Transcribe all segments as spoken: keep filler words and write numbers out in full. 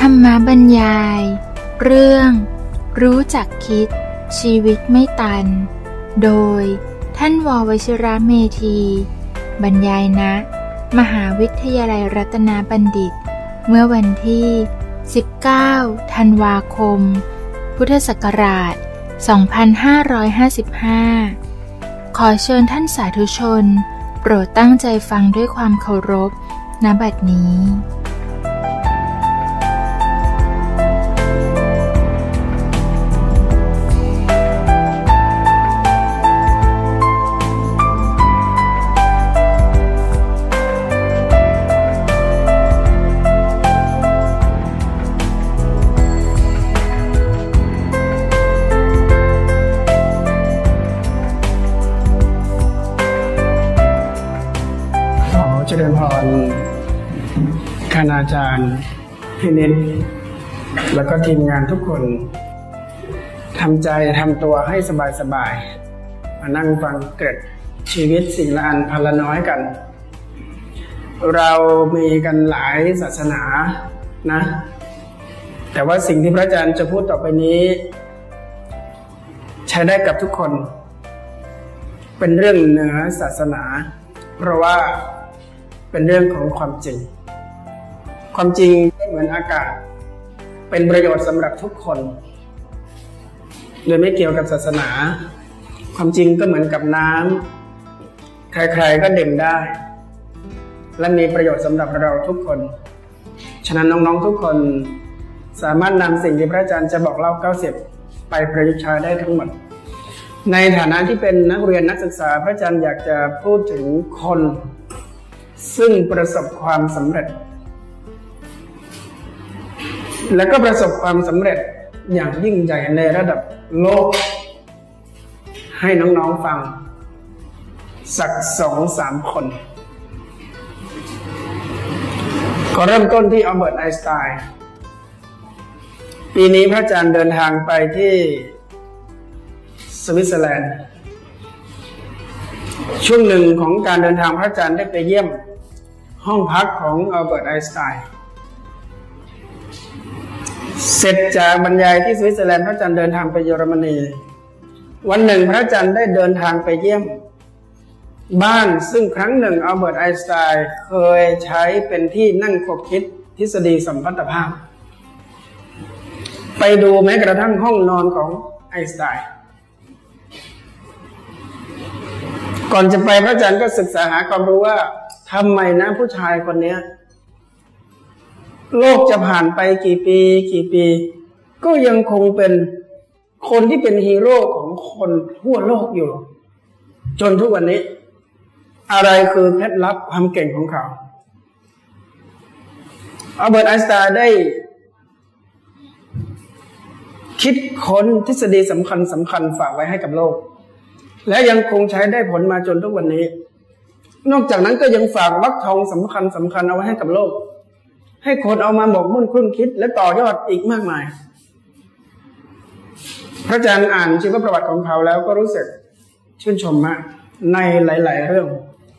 รรมบรรยายเรื่องรู้จักคิดชีวิตไม่ตันโดยท่านว.วชิระเมธีบรรยายณมหาวิทยาลัยรัตนบัณฑิตเมื่อวันที่สิบเก้าธันวาคมพุทธศักราชสองพันห้าร้อยห้าสิบห้าขอเชิญท่านสาธุชนโปรดตั้งใจฟังด้วยความเคารพณบัดนี้เจริญพรคณาจารย์พี่นิดแล้วก็ทีมงานทุกคนทำใจทำตัวให้สบายๆมานั่งฟังเกร็ดชีวิตสิ่งละอันพันละน้อยกันเรามีกันหลายศาสนานะแต่ว่าสิ่งที่พระอาจารย์จะพูดต่อไปนี้ใช้ได้กับทุกคนเป็นเรื่องเหนือศาสนาเพราะว่าเป็นเรื่องของความจริงความจริงไม่เหมือนอากาศเป็นประโยชน์สำหรับทุกคนโดยไม่เกี่ยวกับศาสนาความจริงก็เหมือนกับน้ำใครๆก็ดื่มได้และมีประโยชน์สำหรับเราทุกคนฉะนั้นน้องๆทุกคนสามารถนำสิ่งที่พระอาจารย์จะบอกเล่าเก้าสิบไปประยุกต์ใช้ได้ทั้งหมดในฐานะที่เป็นนักเรียนนักศึกษาพระอาจารย์อยากจะพูดถึงคนซึ่งประสบความสำเร็จและก็ประสบความสำเร็จอย่างยิ่งใหญ่ในระดับโลกให้น้องๆฟังสักสองสามคนขอเริ่มต้นที่อัลเบิร์ตไอน์สไตน์ปีนี้พระอาจารย์เดินทางไปที่สวิตเซอร์แลนด์ช่วงหนึ่งของการเดินทางพระอาจารย์ได้ไปเยี่ยมห้องพักของอัลเบิร์ตไอน์สไตน์เสร็จจากบรรยายที่สวิตเซอร์แลนด์พระอาจารย์เดินทางไปเยอรมนีวันหนึ่งพระอาจารย์ได้เดินทางไปเยี่ยมบ้านซึ่งครั้งหนึ่งอัลเบิร์ตไอน์สไตน์เคยใช้เป็นที่นั่งคบคิดทฤษฎีสัมพัทธภาพไปดูแม้กระทั่งห้องนอนของไอน์สไตน์ก่อนจะไปพระอาจารย์ก็ศึกษาหาความรู้ว่าทำไมนะผู้ชายคนนี้โลกจะผ่านไปกี่ปีกี่ปีก็ยังคงเป็นคนที่เป็นฮีโร่ของคนทั่วโลกอยู่จนทุกวันนี้อะไรคือเคล็ดลับความเก่งของเขาอัลเบิร์ตไอน์สไตน์ได้คิดค้นทฤษฎีสำคัญสำคัญฝากไว้ให้กับโลกและยังคงใช้ได้ผลมาจนทุกวันนี้นอกจากนั้นก็ยังฝากวรรคทองสำคัญสำคัญเอาไว้ให้กับโลกให้คนเอามาหมกมุ่นคุ้นคิดและต่อยอดอีกมากมายพระอาจารย์อ่านชีวประวัติของเขาแล้วก็รู้สึกชื่นชมมากในหลายๆเรื่อง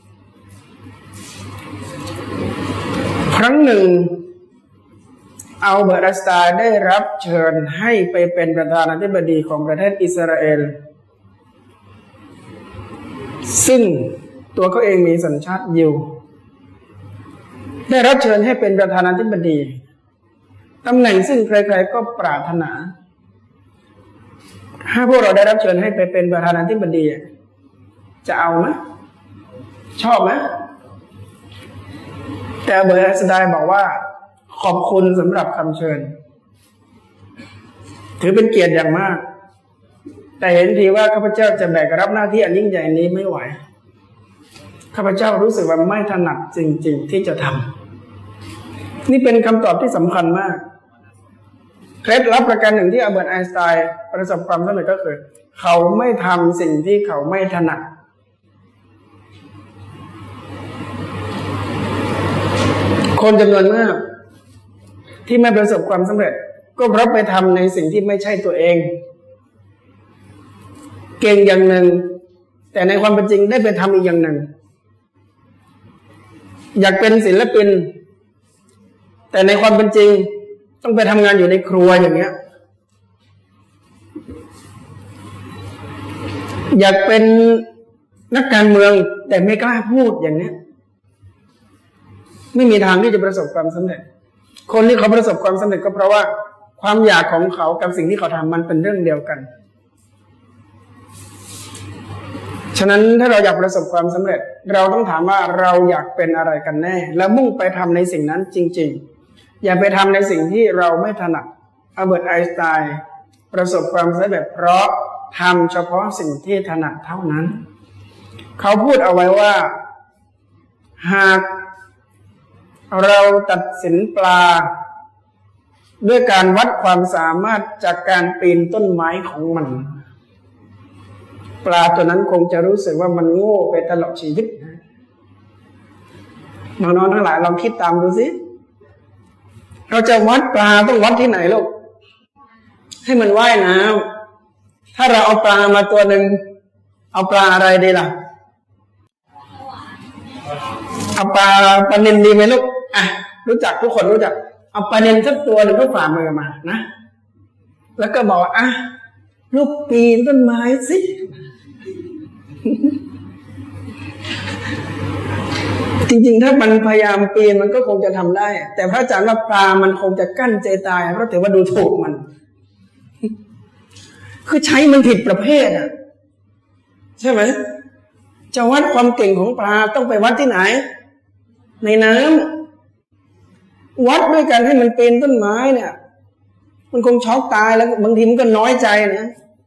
ครั้งหนึ่งอัลเบิร์ตไอน์สไตน์ได้รับเชิญให้ไปเป็นประธานาธิบดีของประเทศอิสราเอลซึ่งตัวเขาเองมีสัญชาติยิวได้รับเชิญให้เป็นประธานาธิบดีตำแหน่งซึ่งใครๆก็ปรารถนาถ้าพวกเราได้รับเชิญให้ไปเป็นประธานาธิบดีจะเอาไหมชอบไหมแต่อัลเบิร์ตไอน์สไตน์บอกว่าขอบคุณสำหรับคำเชิญถือเป็นเกียรติอย่างมากแต่เห็นทีว่าข้าพเจ้าจะแบกรับหน้าที่อันยิ่งใหญ่นี้ไม่ไหวข้าพเจ้ารู้สึกว่าไม่ถนัดจริงๆที่จะทำนี่เป็นคำตอบที่สำคัญมากเคล็ดลับประการหนึ่งที่อัลเบิร์ตไอน์สไตน์ประสบความสำเร็จก็คือเขาไม่ทำสิ่งที่เขาไม่ถนัดคนจำนวนมากที่ไม่ประสบความสำเร็จก็เพราะไปทำในสิ่งที่ไม่ใช่ตัวเองเก่งอย่างหนึ่งแต่ในความเป็นจริงได้ไปทำอีกอย่างหนึ่งอยากเป็นศิลปิน แต่ในความเป็นจริงต้องไปทำงานอยู่ในครัวอย่างเงี้ยอยากเป็นนักการเมืองแต่ไม่กล้าพูดอย่างเนี้ยไม่มีทางที่จะประสบความสำเร็จคนที่เขาประสบความสำเร็จก็เพราะว่าความอยากของเขากับสิ่งที่เขาทำมันเป็นเรื่องเดียวกันฉะนั้นถ้าเราอยากประสบความสำเร็จเราต้องถามว่าเราอยากเป็นอะไรกันแน่แล้วมุ่งไปทำในสิ่งนั้นจริงๆอย่าไปทำในสิ่งที่เราไม่ถนัดอัลเบิร์ตไอน์สไตน์ประสบความสำเร็จเพราะทำเฉพาะสิ่งที่ถนัดเท่านั้นเขาพูดเอาไว้ว่าหากเราตัดสินปลาด้วยการวัดความสามารถจากการปีนต้นไม้ของมันปลาตัวนั้นคงจะรู้สึกว่ามันโง่ไปตลอดชีวิตน้องๆทั้งหลายลองคิดตามดูสิเราจะวัดปลาต้องวัดที่ไหนลูกให้มันว่ายน้ำถ้าเราเอาปลามาตัวหนึ่งเอาปลาอะไรดีล่ะเอาปลาปลานิลดีไหมลูกอ่ะรู้จักทุกคนรู้จักเอาปลานิลสักตัวหนึ่งก็ฝ่ามือมานะแล้วก็บอกอ่ะลูกปีนต้นไม้สิจริงๆถ้ามันพยายามปีนมันก็คงจะทำได้แต่พระอาจารย์ว่าปลามันคงจะกั้นใจตายเพราะถือว่าดูถูกมันคือใช้มันผิดประเภทอ่ะใช่ไหมจะวัดความเก่งของปลาต้องไปวัดที่ไหนในน้ำวัดด้วยกันให้มันปีนต้นไม้เนี่ยมันคงช็อกตายแล้วบางทีมันก็น้อยใจนะ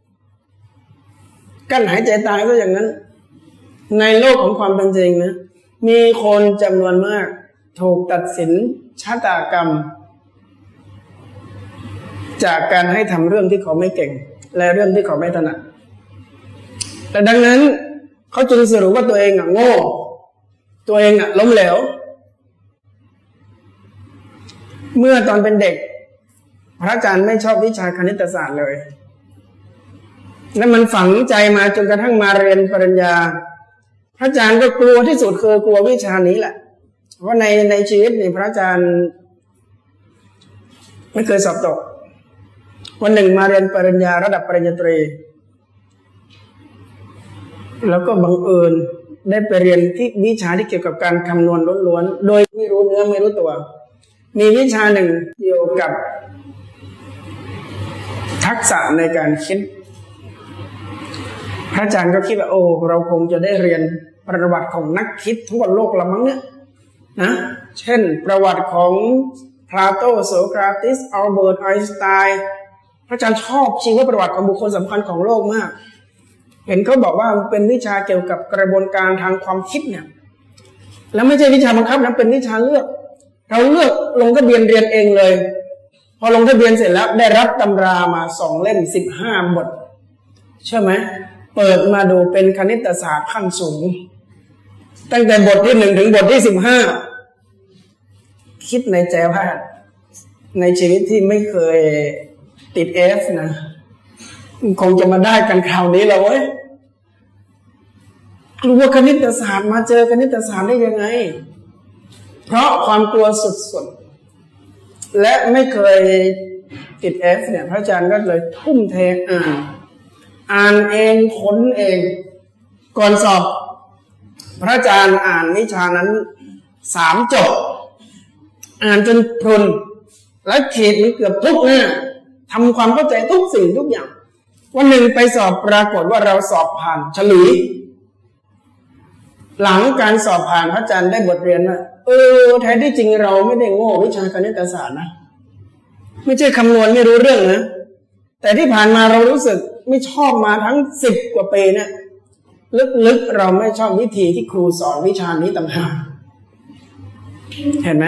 กั้นหายใจตายก็อย่างนั้นในโลกของความเป็นจริงนะมีคนจำนวนมากถูกตัดสินชะตากรรมจากการให้ทำเรื่องที่เขาไม่เก่งและเรื่องที่เขาไม่ถนัดแต่ดังนั้นเขาจึงสรุปว่าตัวเองอ่ะโง่ตัวเองอ่ะล้มเหลวเมื่อตอนเป็นเด็กพระอาจารย์ไม่ชอบวิชาคณิตศาสตร์เลยและมันฝังใจมาจนกระทั่งมาเรียนปริญญาพระอาจารย์ก็กลัวที่สุดคือกลัววิชานี้แหละว่าในในชีวิตนี่พระอาจารย์ไม่เคยสอบตกวันหนึ่งมาเรียนปริญญาระดับปริญญาตรีแล้วก็บังเอิญได้ไปเรียนที่วิชาที่เกี่ยวกับการคำนวณล้วนๆโดยไม่รู้เนื้อไม่รู้ตัวมีวิชาหนึ่งเกี่ยวกับทักษะในการคิดพระอาจารย์ก็คิดว่าโอ้เราคงจะได้เรียนประวัติของนักคิดทั่วโลกละมั้งเนี่ยนะเช่นประวัติของพลาโตโสเคราติสอัลเบิร์ตไอน์สไตน์พระอาจารย์ชอบชีวประวัติของบุคคลสำคัญของโลกมากเห็นเขาบอกว่าเป็นวิชาเกี่ยวกับกระบวนการทางความคิดเนี่ยแล้วไม่ใช่วิชาบังคับนะเป็นวิชาเลือกเราเลือกลงทะเบียนเรียนเองเลยพอลงทะเบียนเสร็จแล้วได้รับตำรามาสองเล่มสิบห้าบทใช่ไหมเปิดมาดูเป็นคณิตศาสตร์ขั้นสูงตั้งแต่บทที่หนึ่งถึงบทที่สิบห้าคิดในใจว่าในชีวิตที่ไม่เคยติดเอฟนะคงจะมาได้กันคราวนี้แล้วเว้ยกลัวคณิตศาสตร์มาเจอคณิตศาสตร์ได้ยังไงเพราะความกลัวสุดๆและไม่เคยติดเอฟเนี่ยพระอาจารย์ก็เลยทุ่มเทอ่านอ่านเองค้นเองก่อนสอบพระอาจารย์อ่านวิชานั้นสามจบอ่านจนพรุนและเขียนเกือบทุกหน้าทำความเข้าใจทุกสิ่งทุกอย่างวันหนึ่งไปสอบปรากฏว่าเราสอบผ่านฉลุยหลังการสอบผ่านพระอาจารย์ได้บทเรียนว่าเออแท้ที่จริงเราไม่ได้โง่วิชาคณิตศาสตร์นะไม่ใช่คำนวณไม่รู้เรื่องนะแต่ที่ผ่านมาเรารู้สึกไม่ชอบมาทั้งสิบกว่าปีเนี่ยลึกๆเราไม่ชอบวิธีที่ครูสอนวิชานี้ต่างหากเห็นไหม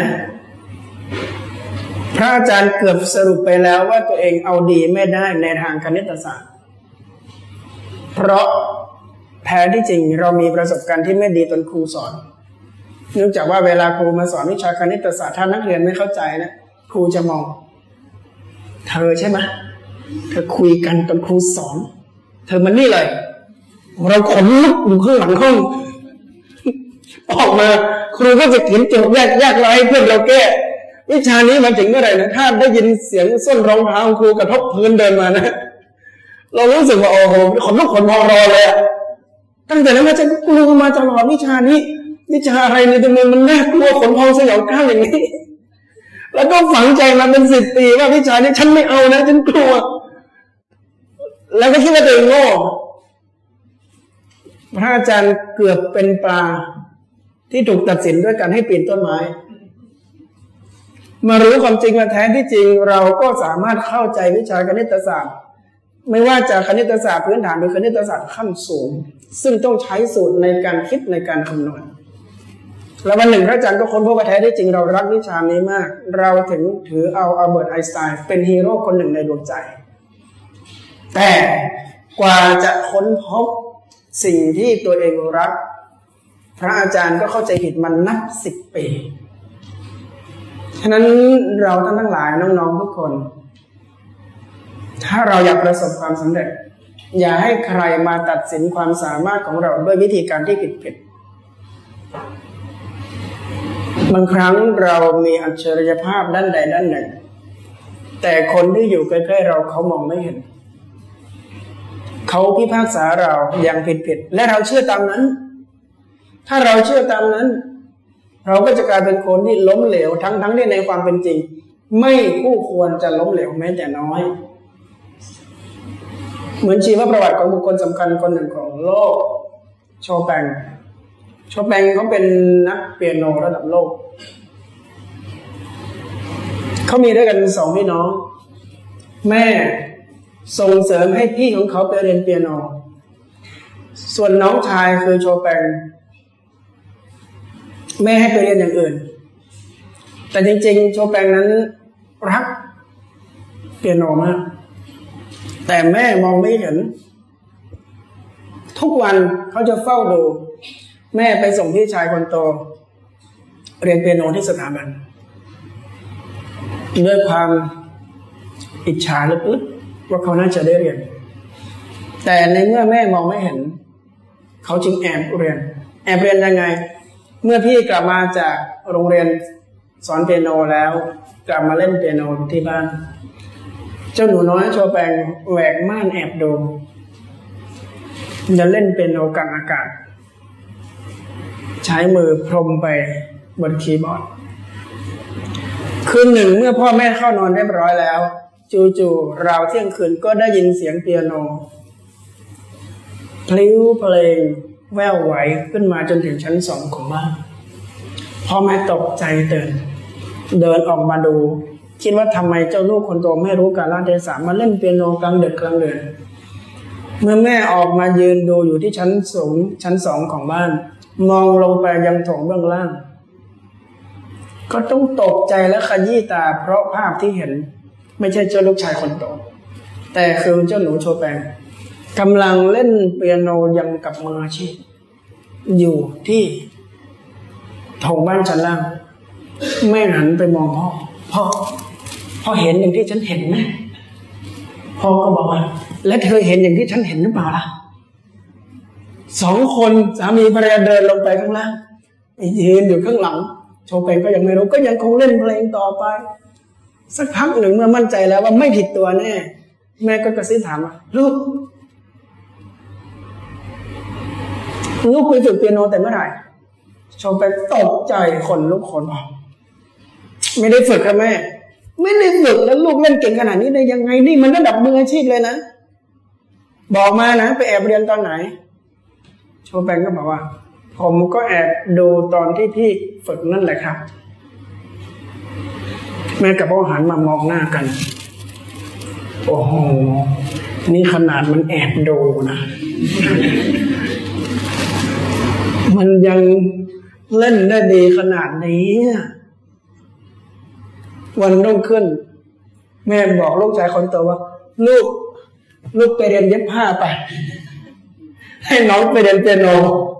พระอาจารย์เกือบสรุปไปแล้วว่าตัวเองเอาดีไม่ได้ในทางคณิตศาสตร์เพราะแท้ที่จริงเรามีประสบการณ์ที่ไม่ดีตอนครูสอนเนื่องจากว่าเวลาครูมาสอนวิชาคณิตศาสตร์ถ้านักเรียนไม่เข้าใจนะครูจะมองเธอใช่ไหมเธอคุยกันตอนครูสอนเธอมันนี่เลยเราขนลุกอยู่ข้างหลังห้องออกมาครูก็จะเขียนโจทย์แยกแยกเราให้เพื่อนเราแก้วิชานี้มาถึงเมื่อไหร่นะถ้าได้ยินเสียงส้นรองเท้าครูกระทบพื้นเดินมานะเรารู้สึกว่าโอ้โหขนลุกขนพองรอเลยตั้งแต่นั้นมาจะกลัวมาตลอดวิชานี้วิชาอะไรเนี่ยทำไมมันน่ากลัวขนพองสยองกล้าวอย่างนี้แล้วก็ฝังใจมาเป็นสิบปีว่าวิชานี้ฉันไม่เอานะฉันกลัวแล้วก็คิดว่าตัวเองโง่พระอาจารย์เกือบเป็นปลาที่ถูกตัดสินด้วยการให้ปีนต้นไม้มารู้ความจริงมาแท้ที่จริงเราก็สามารถเข้าใจวิชาคณิตศาสตร์ไม่ว่าจะคณิตศาสตร์พื้นฐานหรือคณิตศาสตร์ขั้นสูงซึ่งต้องใช้สูตรในการคิดในการคำนวณแล้ววันหนึ่งพระอาจารย์ก็ค้นพบว่าแท้ที่จริงเรารักวิชานี้มากเราถึงถือเอาอัลเบิร์ตไอน์สไตน์เป็นฮีโร่คนหนึ่งในดวงใจแต่กว่าจะค้นพบสิ่งที่ตัวเองรักพระอาจารย์ก็เข้าใจผิดมันนับสิบปีฉะนั้นเราท่านทั้งหลายน้องๆทุกคนถ้าเราอยากประสบความสำเร็จอย่าให้ใครมาตัดสินความสามารถของเราด้วยวิธีการที่ผิดๆบางครั้งเรามีอัจฉริยภาพด้านใดด้านหนึ่งแต่คนที่อยู่ใกล้ๆเราเขามองไม่เห็นเขาพิพากษาเราอย่างผิดๆและเราเชื่อตามนั้นถ้าเราเชื่อตามนั้นเราก็จะกลายเป็นคนที่ล้มเหลวทั้งทั้งที่ในความเป็นจริงไม่คู่ควรจะล้มเหลวแม้แต่น้อยเหมือนชีวประวัติของบุคคลสำคัญคนหนึ่งของโลกโชแปงโชแปงเขาเป็นนักเปียโนระดับโลกเขามีด้วยกันสองพี่น้องแม่ส่งเสริมให้พี่ของเขาไปเรียนเปียโนส่วนน้องชายคือโชแปงแม่ให้ไปเรียนอย่างอื่นแต่จริงๆโชแปงนั้นรักเปียโนมากแต่แม่มองไม่เห็นทุกวันเขาจะเฝ้าดูแม่ไปส่งพี่ชายคนโตเรียนเปียโนที่สถาบันด้วยความอิจฉาลึกๆว่าเขาน่าจะได้เรียนแต่ในเมื่อแม่มองไม่เห็นเขาจึงแอบเรียนแอบเรียนยังไงเมื่อพี่กลับมาจากโรงเรียนสอนเปียโนแล้วกลับมาเล่นเปียโนที่บ้านเจ้าหนูน้อยโชแปงแหวกม่านแอบดูจะเล่นเปียโนกลางอากาศใช้มือพรมไปบนคีย์บอร์ดคืนหนึ่งเมื่อพ่อแม่เข้านอนเรียบร้อยแล้วจู่ๆราวเที่ยงคืนก็ได้ยินเสียงเปียโนพลิ้วเพลงแว่วไหวขึ้นมาจนถึงชั้นสองของบ้านพ่อแม่ตกใจตื่นเดินออกมาดูคิดว่าทำไมเจ้าลูกคนโตไม่รู้กาลเทศะมาเล่นเปียโนกลางดึกกลางเดือนเมื่อแม่ออกมายืนดูอยู่ที่ชั้นสูงชั้นสองของบ้านมองลงไปยังโถงเบื้องล่างก็ต้องตกใจและขยี้ตาเพราะภาพที่เห็นไม่ใช่เจ้าลูกชายคนโตแต่คือเจ้าหนูโชแปงกำลังเล่นเปียโนยังกับมืออาชีพอยู่ที่โถงบ้านชั้นล่างแม่หันไปมองพ่อพ่อพ่อเห็นอย่างที่ฉันเห็นไหมพ่อก็บอกว่าและเธอเห็นอย่างที่ฉันเห็นหรือเปล่าล่ะสองคนสามีภรรยาเดินลงไปข้างล่างยืนอยู่ข้างหลังโชแปงก็ยังไม่รู้ก็ยังคงเล่นเพลงต่อไปสักพักหนึ่งเมื่อมั่นใจแล้วว่าไม่ผิดตัวแน่แม่ก็กระซิบถามว่าลูกลูกไปฝึกเปียโนแต่เมื่อไหร่โชแปงตกใจคนลุกขนพองไม่ได้ฝึกค่ะแม่ไม่ได้ฝึกแล้วลูกเล่นเก่งขนาดนี้ได้ยังไงนี่มันระดับมืออาชีพเลยนะบอกมานะไปแอบเรียนตอนไหนโชแปงก็บอกว่าผมก็แอบดูตอนที่พี่ฝึกนั่นแหละครับแม่กับพ่อหันมามองหน้ากันโอ้โหนี่ขนาดมันแอบดูนะมันยังเล่นได้ดีขนาดนี้วันรุ่งขึ้นแม่บอกลูกชายคนโตว่าลูกลูกไปเรียนเย็บผ้าไปให้น้องไปเรียนเปียโน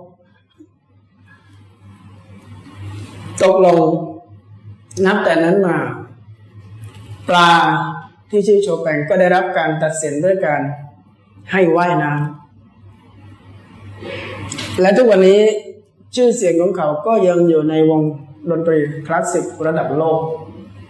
ตกลงนับแต่นั้นมาปลาที่ชื่อโชแปงก็ได้รับการตัดสินด้วยการให้ว่ายน้ำและทุกวันนี้ชื่อเสียงของเขาก็ยังอยู่ในวงดนตรีคลาสสิกระดับโลก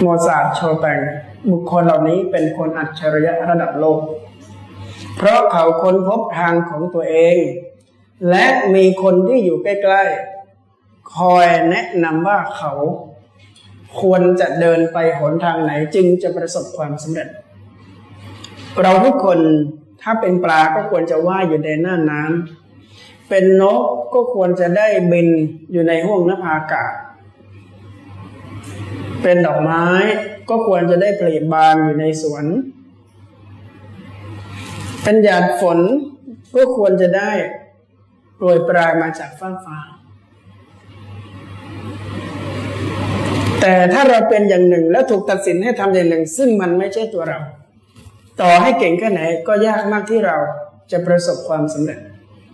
โมซาร์ท โชแปงบุคคลเหล่านี้เป็นคนอัจฉริยะระดับโลกเพราะเขาค้นพบทางของตัวเองและมีคนที่อยู่ใกล้ๆคอยแนะนำว่าเขาควรจะเดินไปหนทางไหนจึงจะประสบความสำเร็จเราทุกคนถ้าเป็นปลาก็ควรจะว่ายอยู่ในหน้าน้ำเป็นนกก็ควรจะได้บินอยู่ในห้วงนภาอากาศเป็นดอกไม้ก็ควรจะได้ผลิบานอยู่ในสวนเป็นหยาดฝนก็ควรจะได้โปรยปลายมาจากฟ้าฟ้าแต่ถ้าเราเป็นอย่างหนึ่งแล้วถูกตัดสินให้ทำอย่างหนึ่งซึ่งมันไม่ใช่ตัวเราต่อให้เก่งแค่ไหนก็ยากมากที่เราจะประสบความสำเร็จ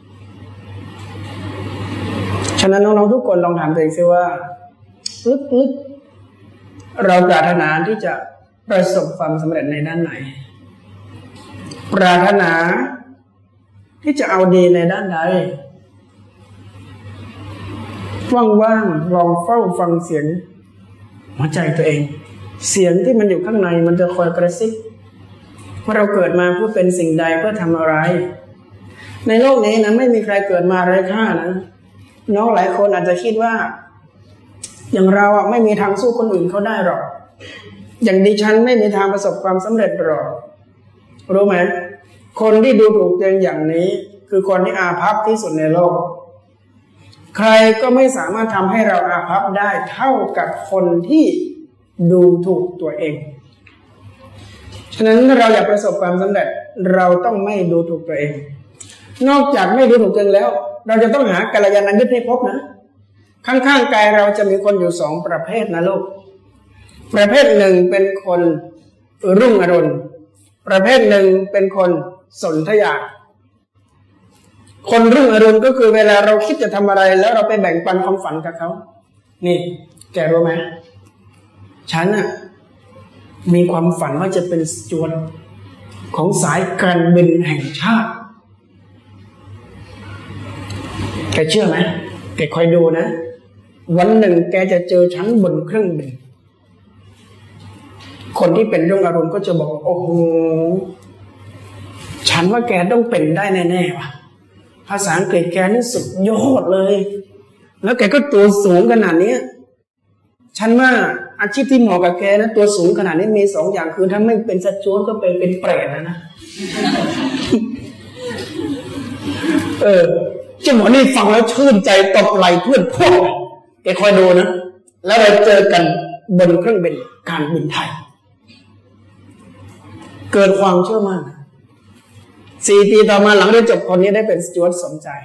ฉะนั้นน้องๆทุกคนลองถามตัวเองซิว่าลึกๆเราปรารถนาที่จะประสบความสำเร็จในด้านไหนปรารถนาที่จะเอาดีในด้านใดว่างๆลองเฝ้าฟังเสียงหัวใจตัวเองเสียงที่มันอยู่ข้างในมันจะคอยกระซิบว่าเราเกิดมาเพื่อเป็นสิ่งใดเพื่อทำอะไรในโลกนี้นะไม่มีใครเกิดมาไร้ค่านะน้องหลายคนอาจจะคิดว่าอย่างเราอ่ะไม่มีทางสู้คนอื่นเขาได้หรอกอย่างดิฉันไม่มีทางประสบความสำเร็จหรอกรู้ไหมคนที่ดูถูกตัวเองอย่างนี้คือคนที่อาภัพที่สุดในโลกใครก็ไม่สามารถทำให้เราอาภัพได้เท่ากับคนที่ดูถูกตัวเองฉะนั้นถ้าเราอยากประสบความสำเร็จเราต้องไม่ดูถูกตัวเองนอกจากไม่ดูถูกตัวเองแล้วเราจะต้องหากัลยาณมิตรให้พบนะข้างๆกายเราจะมีคนอยู่สองประเภทนะลูกประเภทหนึ่งเป็นคนรุ่งอรุณประเภทหนึ่งเป็นคนสนธยาคนรุ่งอรุณก็คือเวลาเราคิดจะทำอะไรแล้วเราไปแบ่งปันความฝันกับเขานี่แกรู้ไหมฉันน่ะมีความฝันว่าจะเป็นสจวตของสายการบินแห่งชาติแกเชื่อไหมแกคอยดูนะวันหนึ่งแกจะเจอฉันบนเครื่องบินคนที่เป็นรุ่งอรุณก็จะบอกโอ้โหฉันว่าแกต้องเป็นได้แน่ๆว่ะภาษาอังกฤษแกนี่สุดยอดเลยแล้วแกก็ตัวสูงขนาดนี้ฉันว่าอาชีพที่เหมาะกับแกนะตัวสูงขนาดนี้มีสองอย่างคือถ้าไม่เป็นสจวตก็เป็นเป็นเปรตนะนะ เออเจ้าหมอนี่ฟังแล้วชื่นใจตบไหล่เพื่อนพ่อแกคอยดูนะแล้วเราเจอกันบนเครื่องบินการบินไทยเกิดความเชื่อมั่นสี่ปีต่อมาหลังเรียนจบคนนี้ได้เป็นสจวตสมใจ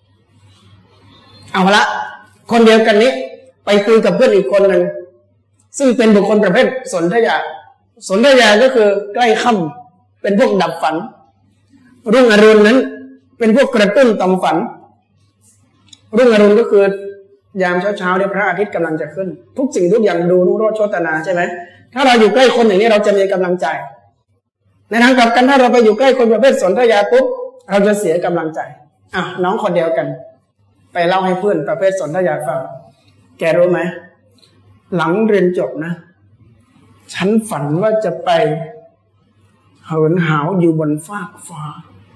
เอาละคนเดียวกันนี้ไปคุยกับเพื่อนอีกคนหนึ่งซึ่งเป็นบุคคลประเภทสนธยาสนธยาก็คือใกล้ค่ำเป็นพวกดับฝันรุ่งอรุณนั้นเป็นพวกกระตุ้นต่อมฝันรุ่งอรุณก็คือยามเช้าๆเนี่ยพระอาทิตย์กำลังจะขึ้นทุกสิ่งทุกอย่างดูรุ่งโรจน์โชตินาใช่ไหมถ้าเราอยู่ใกล้คนอย่างนี้เราจะมีกำลังใจในทางกลับกันถ้าเราไปอยู่ใกล้คนประเภทสนธยาปุ๊บเราจะเสียกำลังใจอ่ะน้องคนเดียวกันไปเล่าให้เพื่อนประเภทสนธยาฟังแกรู้ไหมหลังเรียนจบนะฉันฝันว่าจะไปเหินหาวอยู่บนฟากฟ้า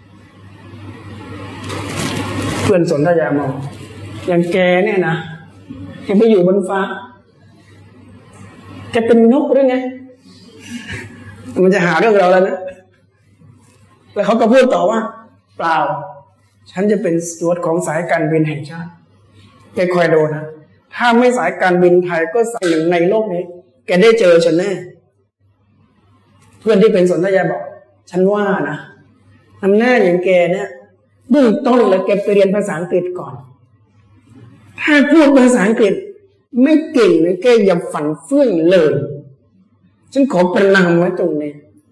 เพื่อนสนธยามองอย่างแกเนี่ยนะแกไปอยู่บนฟ้าแกเป็นนกหรือไงมันจะหาเรื่องเราแล้วนะแล้วเขาก็พูดต่อว่าเปล่าฉันจะเป็นสจวตของสายการบินแห่งชาติแกคอยดูนะถ้าไม่สายการบินไทยก็สายหนึ่งในโลกนี้แกได้เจอฉันแน่เพื่อนที่เป็นสนธยาบอกฉันว่านะทำหน้าอย่างแกเนี่ยเบื้องต้นแล้วแกไปเรียนภาษาอังกฤษก่อนถ้าพูดภาษาอังกฤษไม่เก่งนะแกอย่าฝันเฟื่องเลยฉันขอประนามไว้ตรงนี้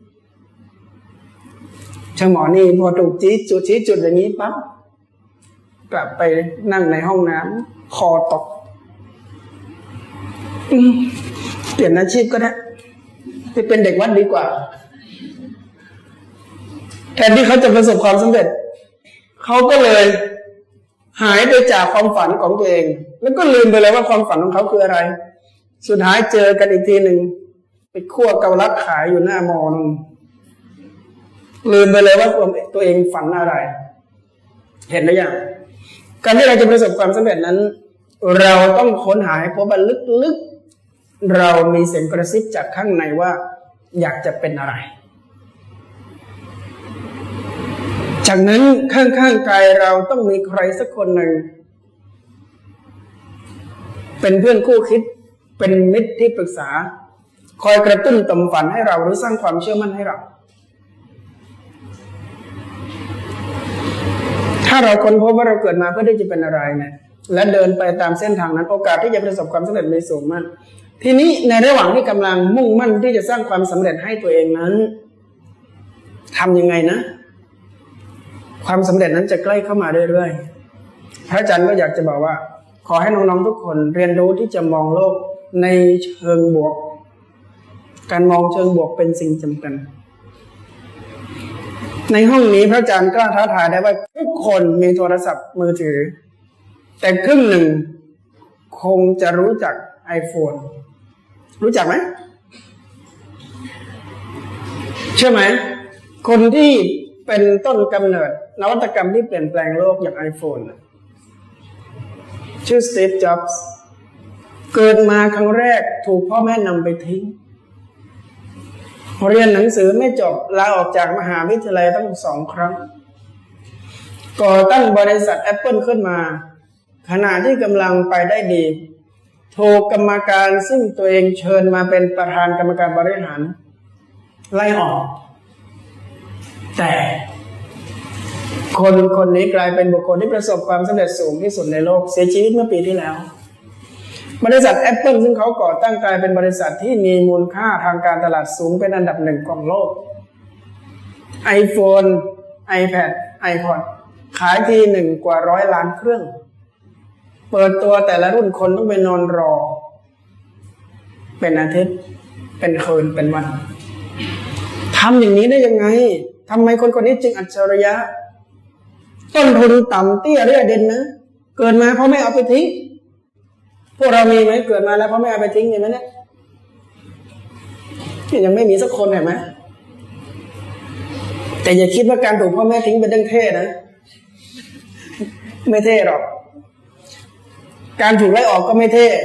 ช่างหมอนี่พอถูกจี้จุดชี้จุดอย่างนี้ปั๊บกลับไปนั่งในห้องน้ำคอตกเปลี่ยนอาชีพก็ได้ไปเป็นเด็กวัดดีกว่าแทนที่เขาจะประสบความสำเร็จเขาก็เลยหายไปจากความฝันของตัวเองแล้วก็ลืมไปเลยว่าความฝันของเขาคืออะไรสุดท้ายเจอกันอีกทีหนึ่งไปคั่วเกาลัดขายอยู่หน้ามอนั่นลืมไปเลยว่าตัวเองฝันอะไร เห็นหรือยังการที่เราจะประสบความสำเร็จนั้นเราต้องค้นหาให้พบว่าลึกๆเรามีเสียงกระซิบจากข้างในว่าอยากจะเป็นอะไรจากนั้นข้างๆกายเราต้องมีใครสักคนหนึ่งเป็นเพื่อนคู่คิดเป็นมิตรที่ปรึกษาคอยกระตุ้นต่อมฝันให้เราหรือสร้างความเชื่อมั่นให้เราถ้าเราค้นพบว่าเราเกิดมาเพื่อที่จะเป็นอะไรเนี่ยและเดินไปตามเส้นทางนั้นโอกาสที่จะประสบความสำเร็จมีสูงมากทีนี้ในระหว่างที่กำลังมุ่งมั่นที่จะสร้างความสำเร็จให้ตัวเองนั้นทำยังไงนะความสำเร็จนั้นจะใกล้เข้ามาเรื่อยๆพระอาจารย์ก็อยากจะบอกว่าขอให้น้องๆทุกคนเรียนรู้ที่จะมองโลกในเชิงบวกการมองเชิงบวกเป็นสิ่งจำเป็นในห้องนี้พระอาจารย์กล้าท้าทายได้ว่าทุกคนมีโทรศัพท์มือถือแต่ครึ่งหนึ่งคงจะรู้จัก iPhone รู้จักไหมใช่ไหมคนที่เป็นต้นกำเนิดนวัตกรรมที่เปลี่ยนแปลงโลกอย่าง iPhone ชื่อสตีฟ จ็อบส์เกิดมาครั้งแรกถูกพ่อแม่นำไปทิ้งเรียนหนังสือไม่จบลาออกจากมหาวิทยาลัยตั้งสองครั้งก่อตั้งบริษัท Apple ขึ้นมาขณะที่กำลังไปได้ดีถูกกรรมการซึ่งตัวเองเชิญมาเป็นประธานกรรมการบริหารไล่ออกแต่คนคนนี้กลายเป็นบุคคลที่ประสบความสำเร็จสูงที่สุดในโลกเสียชีวิตเมื่อปีที่แล้วบริษัท Apple ซึ่งเขาก่อตั้งกลายเป็นบริษัทที่มีมูลค่าทางการตลาดสูงเป็นอันดับหนึ่งของโลก iPhone iPad iPod ขายทีหนึ่งกว่าร้อยล้านเครื่องเปิดตัวแต่ละรุ่นคนต้องไปนอนรอเป็นอาทิตย์เป็นคืนเป็นวันทำอย่างนี้ได้ยังไงทำไมคนคนนี้จึงอัจฉริยะต้นทุนต่ำเตี้ยเรียเด่นนะเกิดมาพ่อแม่เอาไปทิ้งพวกเรามีไหมเกิดมาแล้วพ่อแม่เอาไปทิ้งมีไหมเนี่ยยังไม่มีสักคนเห็นไหมแต่อย่าคิดว่าการถูกพ่อแม่ทิ้งเป็นเรื่องเท่นะไม่เท่หรอกการถูกไล่ออกก็ไม่เท่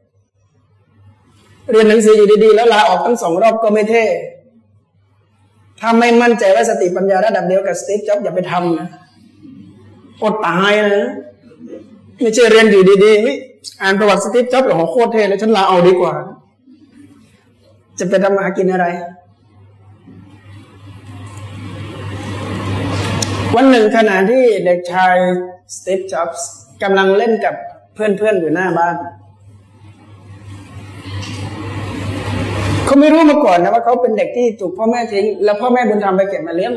เรียนหนังสืออยู่ดีๆแล้วลาออกทั้งสองรอบก็ไม่เท่ถ้าไม่มั่นใจว่าสติปัญญาระดับเดียวกับสตีฟ จ็อบส์อย่าไปทำนะอดตายนะไม่ใช่เรียนอยู่ดีๆอ่านประวัติสตีฟ จ็อบส์โอ้โหโคตรเท่เลยฉันลาเอาดีกว่าจะไปทำมาหากินอะไรวันหนึ่งขณะที่เด็กชายสตีฟ จ็อบส์กำลังเล่นกับเพื่อนๆอยู่หน้าบ้านเขาไม่รู้มาก่อนนะว่าเขาเป็นเด็กที่ถูกพ่อแม่ทิ้งแล้วพ่อแม่บุญธรรมไปเก็บมาเลี้ยง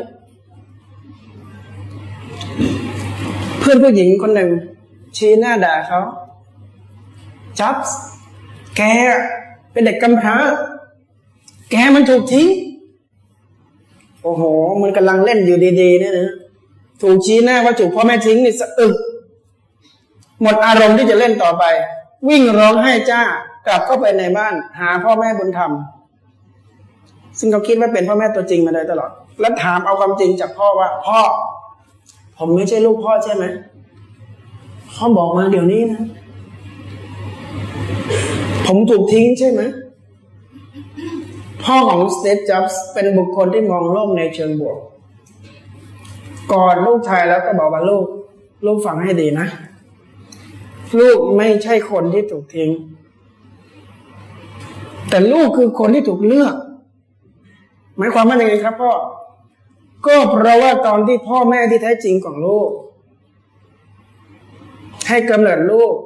เพื่อนผู้หญิงคนหนึ่งชี้หน้าด่าเขาจ็อบส์แกเป็นเด็กกำพร้าแกมันถูกทิ้งโอ้โหมันกำลังเล่นอยู่ดีๆเนี่ยนะถูกชี้หน้าว่าถูกพ่อแม่ทิ้งนี่สะอึกหมดอารมณ์ที่จะเล่นต่อไปวิ่งร้องไห้จ้ากลับเข้าไปในบ้านหาพ่อแม่บุญธรรมซึ่งเขาคิดว่าเป็นพ่อแม่ตัวจริงมาโดยตลอดแล้วถามเอาความจริงจากพ่อว่าพ่อผมไม่ใช่ลูกพ่อใช่ไหมพ่อบอกมาเดี๋ยวนี้นะผมถูกทิ้งใช่ไหมพ่อของสตีฟ จ็อบส์เป็นบุคคลที่มองโลกในเชิงบวกกอดลูกชายแล้วก็บอกว่าลูกลูกฟังให้ดีนะลูกไม่ใช่คนที่ถูกทิ้งแต่ลูกคือคนที่ถูกเลือกหมายความว่าอย่างไรครับพ่อก็เพราะว่าตอนที่พ่อแม่ที่แท้จริงของลูกให้กำเนิดลูก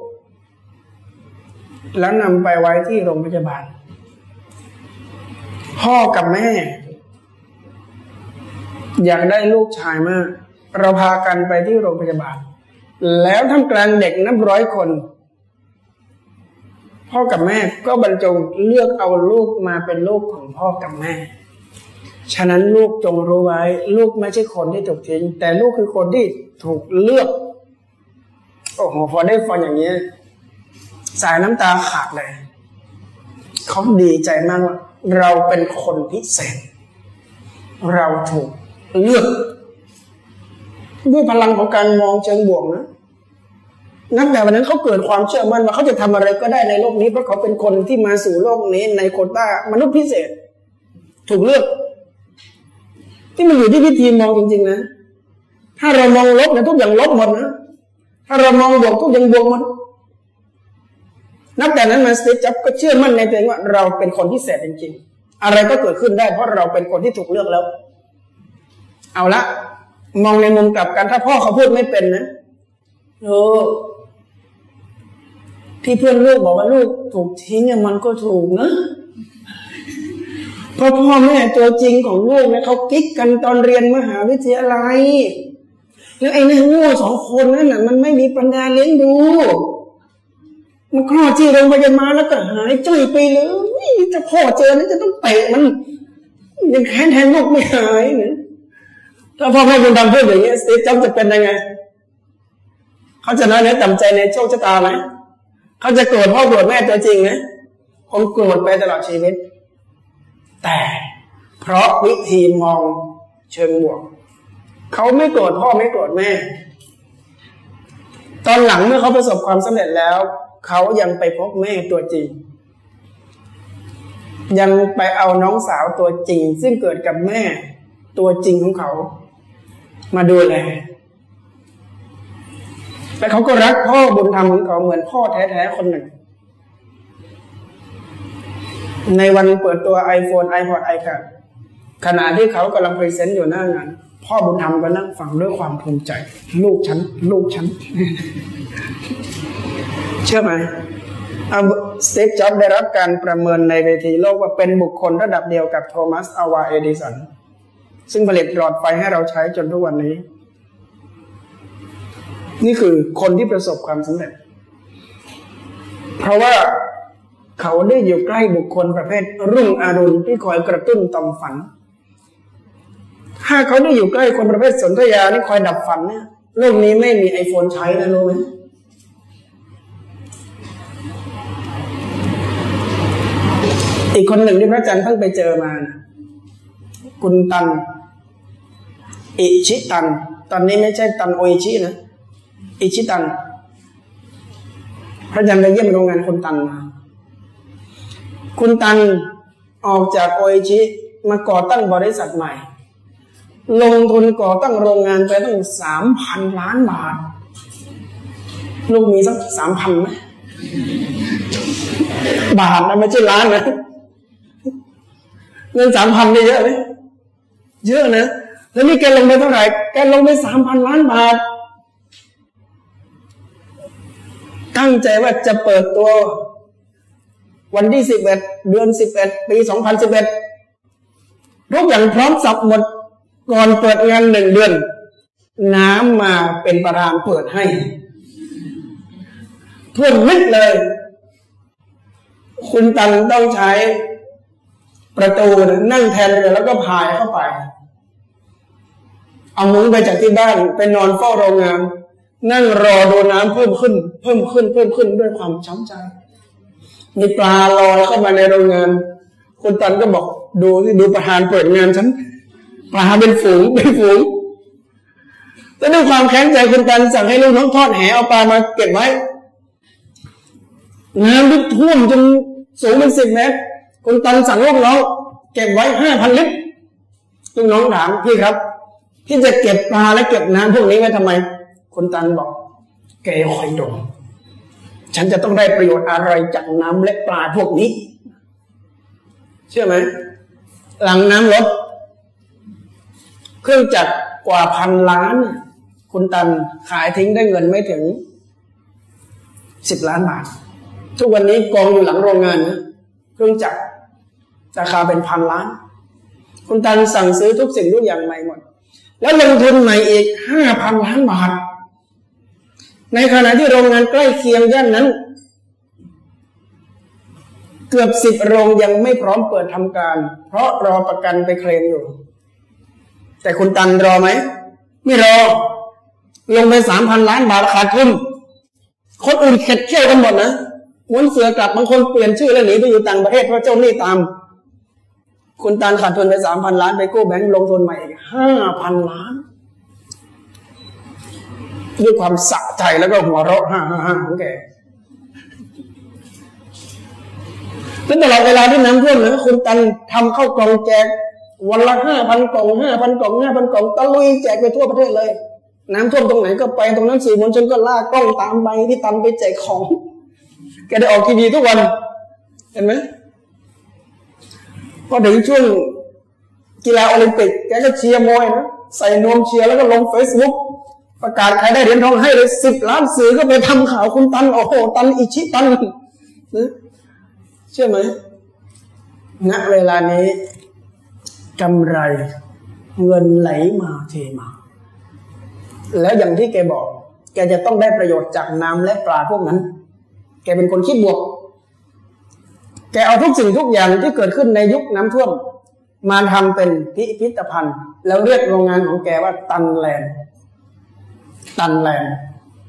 แล้วนำไปไว้ที่โรงพยาบาลพ่อกับแม่อยากได้ลูกชายมากเราพากันไปที่โรงพยาบาลแล้วท่ามกลางเด็กนับร้อยคนพ่อกับแม่ก็บรรจงเลือกเอาลูกมาเป็นลูกของพ่อกับแม่ฉะนั้นลูกจงรู้ไว้ลูกไม่ใช่คนที่ถูกทิ้งแต่ลูกคือคนที่ถูกเลือกโอ้โหพอได้ฟังอย่างนี้สายน้ำตาขาดเลยเขาดีใจมากว่าเราเป็นคนพิเศษเราถูกเลือกด้วยพลังของการมองเชิงบวกนะนักแต่วันนั้นเขาเกิดความเชื่อมั่นว่าเขาจะทำอะไรก็ได้ในโลกนี้เพราะเขาเป็นคนที่มาสู่โลกนี้ในโควต้ามนุษย์พิเศษถูกเลือกที่มันอยู่ที่วิธีมองจริงๆนะถ้าเรามองลบเนี่ยทุกอย่างลบหมดนะถ้าเรามองบวกทุกอย่างบวกหมดนับแต่นั้นมาสตีฟจ็อบส์ก็เชื่อมั่นในตัวเองว่าเราเป็นคนพิเศษจริงๆอะไรก็เกิดขึ้นได้เพราะเราเป็นคนที่ถูกเลือกแล้วเอาละมองในมุมกลับกันถ้าพ่อเขาพูดไม่เป็นนะโอ้ที่เพื่อนลูกบอกว่าลูกถูกทิ้งเนี่ยมันก็ถูกนะเพราะพ่อแม่ตัวจริงของลูกเนี่ยเขากิ๊กกันตอนเรียนมหาวิทยาลัยแล้วไอ้นี่โง่สองคนนั่นน่ะมันไม่มีปัญญาเลี้ยงดูมันคลอดที่โรงพยาบาลแล้วก็หายจ้อยไปเลยถ้าพ่อเจอนี่จะต้องเตะมันยังแค้นแทนลูกไม่หายเนี่ยถ้าพ่อแม่คุณทำเพื่ออย่างนี้สตีฟจ็อบส์จะเป็นยังไงเขาจะน้อยเนื้อต่ำใจในโชคชะตาไหมเขาจะโกรธพ่อโกรธแม่ตัวจริงไหมคงโกรธไปตลอดชีวิตแต่เพราะวิธีมองเชิงบวกเขาไม่โกรธพ่อไม่โกรธแม่ตอนหลังเมื่อเขาประสบความสำเร็จแล้วเขายังไปพบแม่ตัวจริงยังไปเอาน้องสาวตัวจริงซึ่งเกิดกับแม่ตัวจริงของเขามาดูแลและเขาก็รักพ่อบุญธรรมของเขาเหมือนพ่อแท้ๆคนหนึ่งในวันเปิดตัว iPhone iPod iPad ขณะที่เขากำลังพรีเซนต์อยู่หน้างานพ่อบุญธรรมก็นั่งฟังด้วยความภูมิใจลูกฉันลูกฉัน เชื่อไหมสตีฟจ็อบส์ได้รับการประเมินในเวทีโลกว่าเป็นบุคคลระดับเดียวกับโทมัสอัลวาเอดิสันซึ่งผลิตหลอดไฟให้เราใช้จนทุกวันนี้นี่คือคนที่ประสบความสำเร็จเพราะว่าเขาได้อยู่ใกล้บุคคลประเภทรุ่งอรุณที่คอยกระตุ้นต่อมฝันถ้าเขาได้อยู่ใกล้คนประเภทสนธยาที่คอยดับฝันเนี่ยโลกนี้ไม่มีไอโฟนใช้นะรู้ไหมอีกคนหนึ่งที่พระอาจารย์เพิ่งไปเจอมานะคุณตันอิชิตันตอนนี้ไม่ใช่ตันโออิชินะอิชิตันพระอาจารย์ไปเยี่ยมโรงงานคุณตันมาคุณตันออกจากโออิชิมาก่อตั้งบริษัทใหม่ลงทุนก่อตั้งโรงงานไปตั้งสามพันล้านบาทลูกมีสักสามพันไหมบาทนะไม่ใช่ล้านนะเงินสามพันได้เยอะไหมเยอะนะแล้วนี่แกลงไปเท่าไหร่แกลงไปสามพันล้านบาทตั้งใจว่าจะเปิดตัววันที่สิบเอ็ดเดือนสิบเอ็ดปีสองพันสิบเอ็ดทุกอย่างพร้อมสับหมดก่อนเปิดงานหนึ่งเดือนน้ำมาเป็นประธานเปิดให้ท่วมมิดเลยคุณตันต้องใช้ประตูนั่งแทนเรือแล้วก็พายเข้าไปเอามุ้งไปจากที่บ้านไปนอนเฝ้าโรงงานนั่งรอดูน้ำเพิ่มขึ้นเพิ่มขึ้นเพิ่มขึ้นด้วยความช้ำใจมีปลาลอยเข้ามาในโรงงานคุณตันก็บอกดูที่ดูประธานเปิดงานฉันปลาเป็นฝูงเป็นฝูงแต่ด้วยความแข็งใจคุณตันสั่งให้ลูกน้องทอดแหเอาปลามาเก็บไว้น้ำที่ท่วมจนสูงเป็นสิบเมตรคุณตันสั่งลูกน้องเก็บไว้ห้าพันลิตรลูกน้องถามพี่ครับที่จะเก็บปลาและเก็บน้ำพวกนี้ไว้ทำไมคุณตันบอกแกคอยดูฉันจะต้องได้ประโยชน์อะไรจากน้ำและปลาพวกนี้เชื่อไหมหลังน้ำลดเครื่องจักรกว่าพันล้านคุณตันขายทิ้งได้เงินไม่ถึงสิบล้านบาททุกวันนี้กองอยู่หลังโรงงานนะเครื่องจักรราคาเป็นพันล้านคุณตันสั่งซื้อทุกสิ่งทุกอย่างใหม่หมดแล้วลงทุนใหม่อีกห้าพันล้านบาทในขณะที่โรงงานใกล้เคียงย่านนั้นเกือบสิบโรงยังไม่พร้อมเปิดทำการเพราะรอประกันไปเคลมอยู่แต่คุณตันรอไหมไม่รอลงไปสามพันล้านบาทขาดทุนคนอื่นเข็ดเขี้ยวกันหมดนะม้วนเสือกลับบางคนเปลี่ยนชื่อแล้วหนีไปอยู่ต่างประเทศเพราะเจ้าหนี้ตามคุณตันขาดทุนไปสามพันล้านไปกู้แบงก์ลงทุนใหม่อีกห้าพันล้านด้วยความสะใจแล้วก็หัวเราะฮ่าฮ่าฮ่าของแกแล้วตลอดเวลาที่น้ำท่วมนะคุณตันทำเข้ากล่องแจกวันละห้าพันกล่องห้าพันกล่องห้าพันกล่องตะลุยแจกไปทั่วประเทศเลยน้ำท่วมตรงไหนก็ไปตรงนั้นสื่อมวลชนก็ลากกล้องตามไปที่ตันไปแจกของแกได้ออกทีวีทุกวันเห็นไหมพอถึงช่วงกีฬาโอลิมปิกแกก็เชียร์มวยนะใส่นวมเชียร์แล้วก็ลงเฟซบุ๊กประกาศใครได้เหรียญทองให้เลยสิบล้านสื่อก็ไปทำข่าวคุณตันโอ้โหตันอิชิตันนะเชื่อไหมณเวลานี้กำไรเงินไหลมาเทมาแล้วอย่างที่แกบอกแกจะต้องได้ประโยชน์จากน้ำและปลาพวกนั้นแกเป็นคนคิดบวกแกเอาทุกสิ่งทุกอย่างที่เกิดขึ้นในยุคน้ำท่วมมาทำเป็นพิพิธภัณฑ์แล้วเรียกโรงงานของแกว่าตันแลนด์ตันแลนด์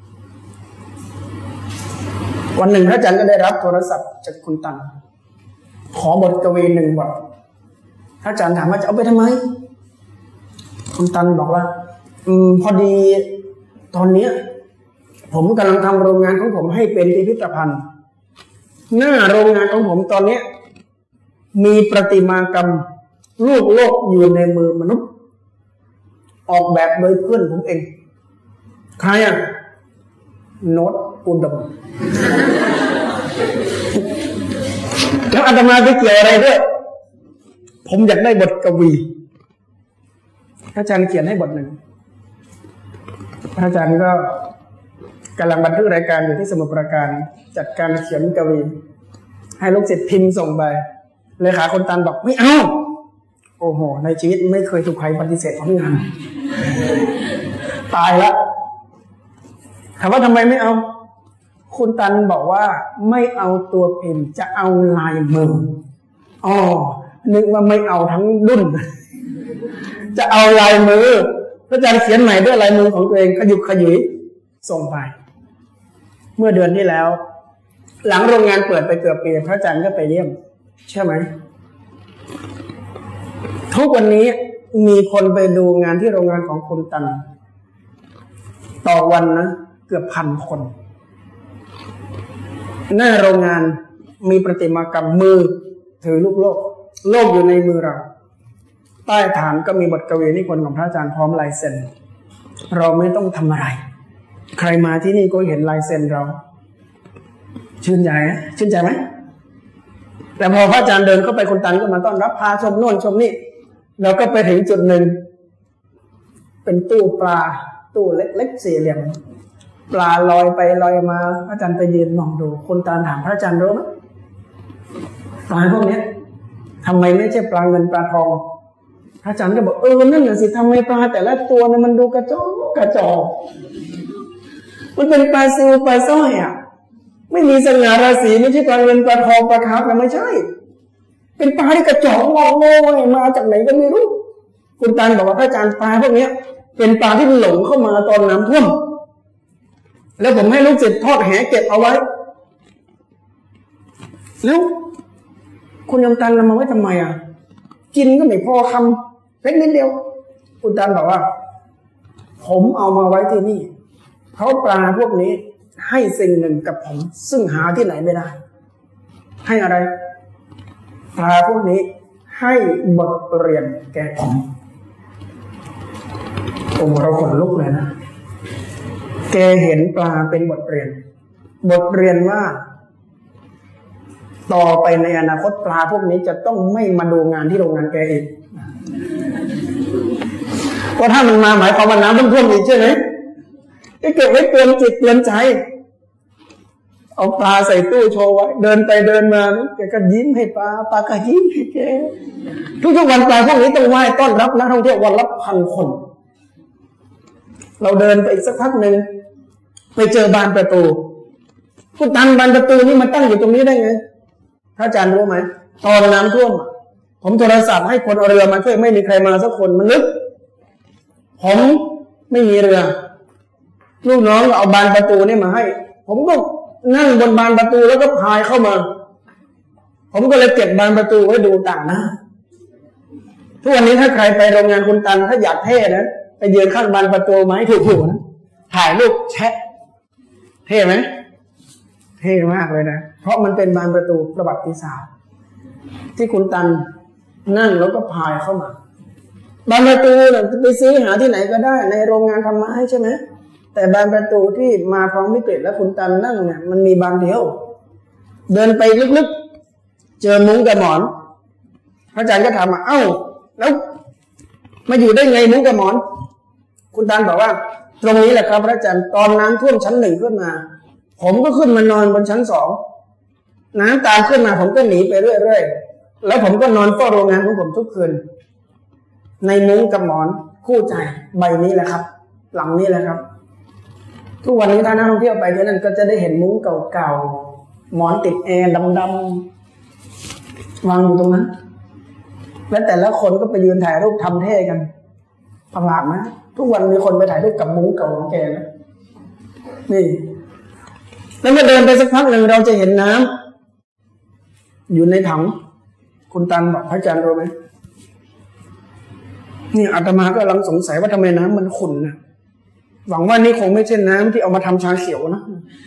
วันหนึ่งพระอาจารย์ก็ได้รับโทรศัพท์จากคุณตันขอบทกวีหนึ่งบทพระอาจารย์ถามว่าจะเอาไปทำไมคุณตันบอกว่าอืมพอดีตอนนี้ผมกำลังทำโรงงานของผมให้เป็นพิพิธภัณฑ์หน้าโรงงานของผมตอนนี้มีประติมากรรมรูปโลกอยู่ในมือมนุษย์ออกแบบโดยเพื่อนผมเองใครอ่ะโน้ตอุดมแล้วอาตมาไปเกี่ยวอะไรด้วยผมอยากได้บทกวีพระอาจารย์เขียนให้บทหนึ่งพระอาจารย์ก็กำลังบันทึกรายการอยู่ที่สมุทรปราการจัดการเขียนกวีให้ลูกศิษย์พิมพ์ส่งไปเลขาคนตันบอกไม่เอาโอ้โหในชีวิตไม่เคยถูกใครปฏิเสธผลงานตายละถามว่าทำไมไม่เอาคุณตันบอกว่าไม่เอาตัวพิมพ์จะเอาลายมืออ๋อนึกว่าไม่เอาทั้งดุ้นจะเอาลายมือพระอาจารย์เขียนใหม่ด้วยลายมือของตัวเองขยุกขยุยส่งไปเมื่อเดือนที่แล้วหลังโรงงานเปิดไปเกือบปีพระอาจารย์ก็ไปเยี่ยมเชื่อไหมทุกวันนี้มีคนไปดูงานที่โรงงานของคุณตันต่อวันนะเกือบพันคนหน้าโรงงานมีประติมากรรมมือถือลูกโลกโลกอยู่ในมือเราใต้ฐานก็มีบทกวีนิพนธ์ของพระอาจารย์พร้อมลายเซ็นเราไม่ต้องทำอะไรใครมาที่นี่ก็เห็นลายเซ็นเราชื่นใจไหมชื่นใจไหมแต่พอพระอาจารย์เดินเข้าไปคุณตันก็มาต้อนรับพาชมโน่นชมนี่เราก็ไปถึงจุดหนึ่งเป็นตู้ปลาตู้เล็กๆสี่เหลี่ยมปลาลอยไปลอยมาพระอาจารย์ไปยืนมองดูคุณตันถามพระอาจารย์รู้ไหมปลาพวกนี้ทำไมไม่ใช่ปลาเงินปลาทองพระอาจารย์ก็บอกเออนั่นน่ะสิทำไมปลาแต่ละตัวเนี่ยมันดูกระจอกกระจอกมันเป็นปลาซิวปลาสร้อยอ่ะไม่มีสง่าราศีไม่ใช่ปลาเงินปลาทองปลาคาร์ฟไม่ใช่เป็นปลาที่กระจอกงอโง่มาจากไหนก็ไม่รู้คุณตันบอกว่าพระอาจารย์ปลาพวกนี้เป็นปลาที่หลงเข้ามาตอนน้ำท่วมแล้วผมให้ลูกศิษย์ทอดแหเก็บเอาไว้แล้วคุณยมตันนำมาไว้ทำไมอ่ะกินก็ไม่พอคำเล็กนิดเดียวคุณตันบอกว่าผมเอามาไว้ที่นี่เพราะปลาพวกนี้ให้สิ่งหนึ่งกับผมซึ่งหาที่ไหนไม่ได้ให้อะไรปลาพวกนี้ให้บทเรียนแก่ผมโอ้เราขนลุกเลยนะแกเห็นปลาเป็นบทเรียนบทเรียนว่าต่อไปในอนาคตปลาพวกนี้จะต้องไม่มาดูงานที่โรงงานแกอีกเพราะถ้ามันมาหมายความว่าน้ำต้องท่วมอีกใช่ไหมก็เก็บไว้เตือนจิตเตือนใจเอาปลาใส่ตู้โชว์ไว้เดินไปเดินมาแกก็ยิ้มให้ปลาปลาก็ยิ้มให้แกทุกๆวันปลาพวกนี้ต้องไหว้ต้อนรับนักท่องเที่ยววันละพันคนเราเดินไปอีกสักพักหนึ่งไปเจอบานประตูคุณตันบานประตูนี่มันตั้งอยู่ตรงนี้ได้ไงพระอาจารย์รู้ไหมตอนน้ำท่วมผมโทรศัพท์ให้คนเอาเรือมาช่วยไม่มีใครมาสักคนมันลึกผมไม่มีเรือลูกน้องเอาบานประตูนี่มาให้ผมก็นั่งบนบานประตูแล้วก็พายเข้ามาผมก็เลยเก็บบานประตูไว้ดูต่างหน้าทุกวันนี้ถ้าใครไปโรงงานคุณตันถ้าอยากเท่นะไปยืนข้างบานประตูไม้ถูกๆนะถ่ายรูปแชะเท่ไหมเท่มากเลยนะเพราะมันเป็นบานประตูประวัติศาสตร์ที่คุณตันนั่งแล้วก็พายเข้ามาบานประตูเนี่ยไปซื้อหาที่ไหนก็ได้ในโรงงานทำไม้ใช่ไหมแต่บานประตูที่มาพร้อมวิกฤตและคุณตันนั่งเนี่ยมันมีบานเดียวเดินไปลึกๆเจอมุ้งกับหมอนพระอาจารย์ก็ถามว่าเอ้าแล้วมาอยู่ได้ไงมุ้งกับหมอนคุณตันบอกว่าตรงนี้แหละครับพระอาจารย์ตอนน้ำท่วมชั้นหนึ่งขึ้นมาผมก็ขึ้นมานอนบนชั้นสองน้ำตามขึ้นมาผมก็หนีไปเรื่อยๆแล้วผมก็นอนเฝ้าโรงงานของผมทุกคืนในมุ้งกับหมอนคู่ใจใบนี้แหละครับหลังนี้แหละครับทุกวันนี้ถ้านักท่องเที่ยวไปที่นั่นก็จะได้เห็นมุ้งเก่าๆหมอนติดแอร์ดำๆวางอยู่ตรงนั้นและแต่ละคนก็ไปยืนถ่ายรูปทำเท่กันประหลาดไหมทุกวันมีคนไปถ่ายรูปกับมุ้งเก่าของแกนะนี่แล้วเมื่อเดินไปสักพักหนึ่งเราจะเห็นน้ำอยู่ในถังคุณตันบอกพระอาจารย์รู้ไหมนี่อาตมาก็กำลังสงสัยว่าทำไมน้ำมันขุ่นนะหวังว่านี่คงไม่ใช่น้ำที่เอามาทำชาเขียวนะ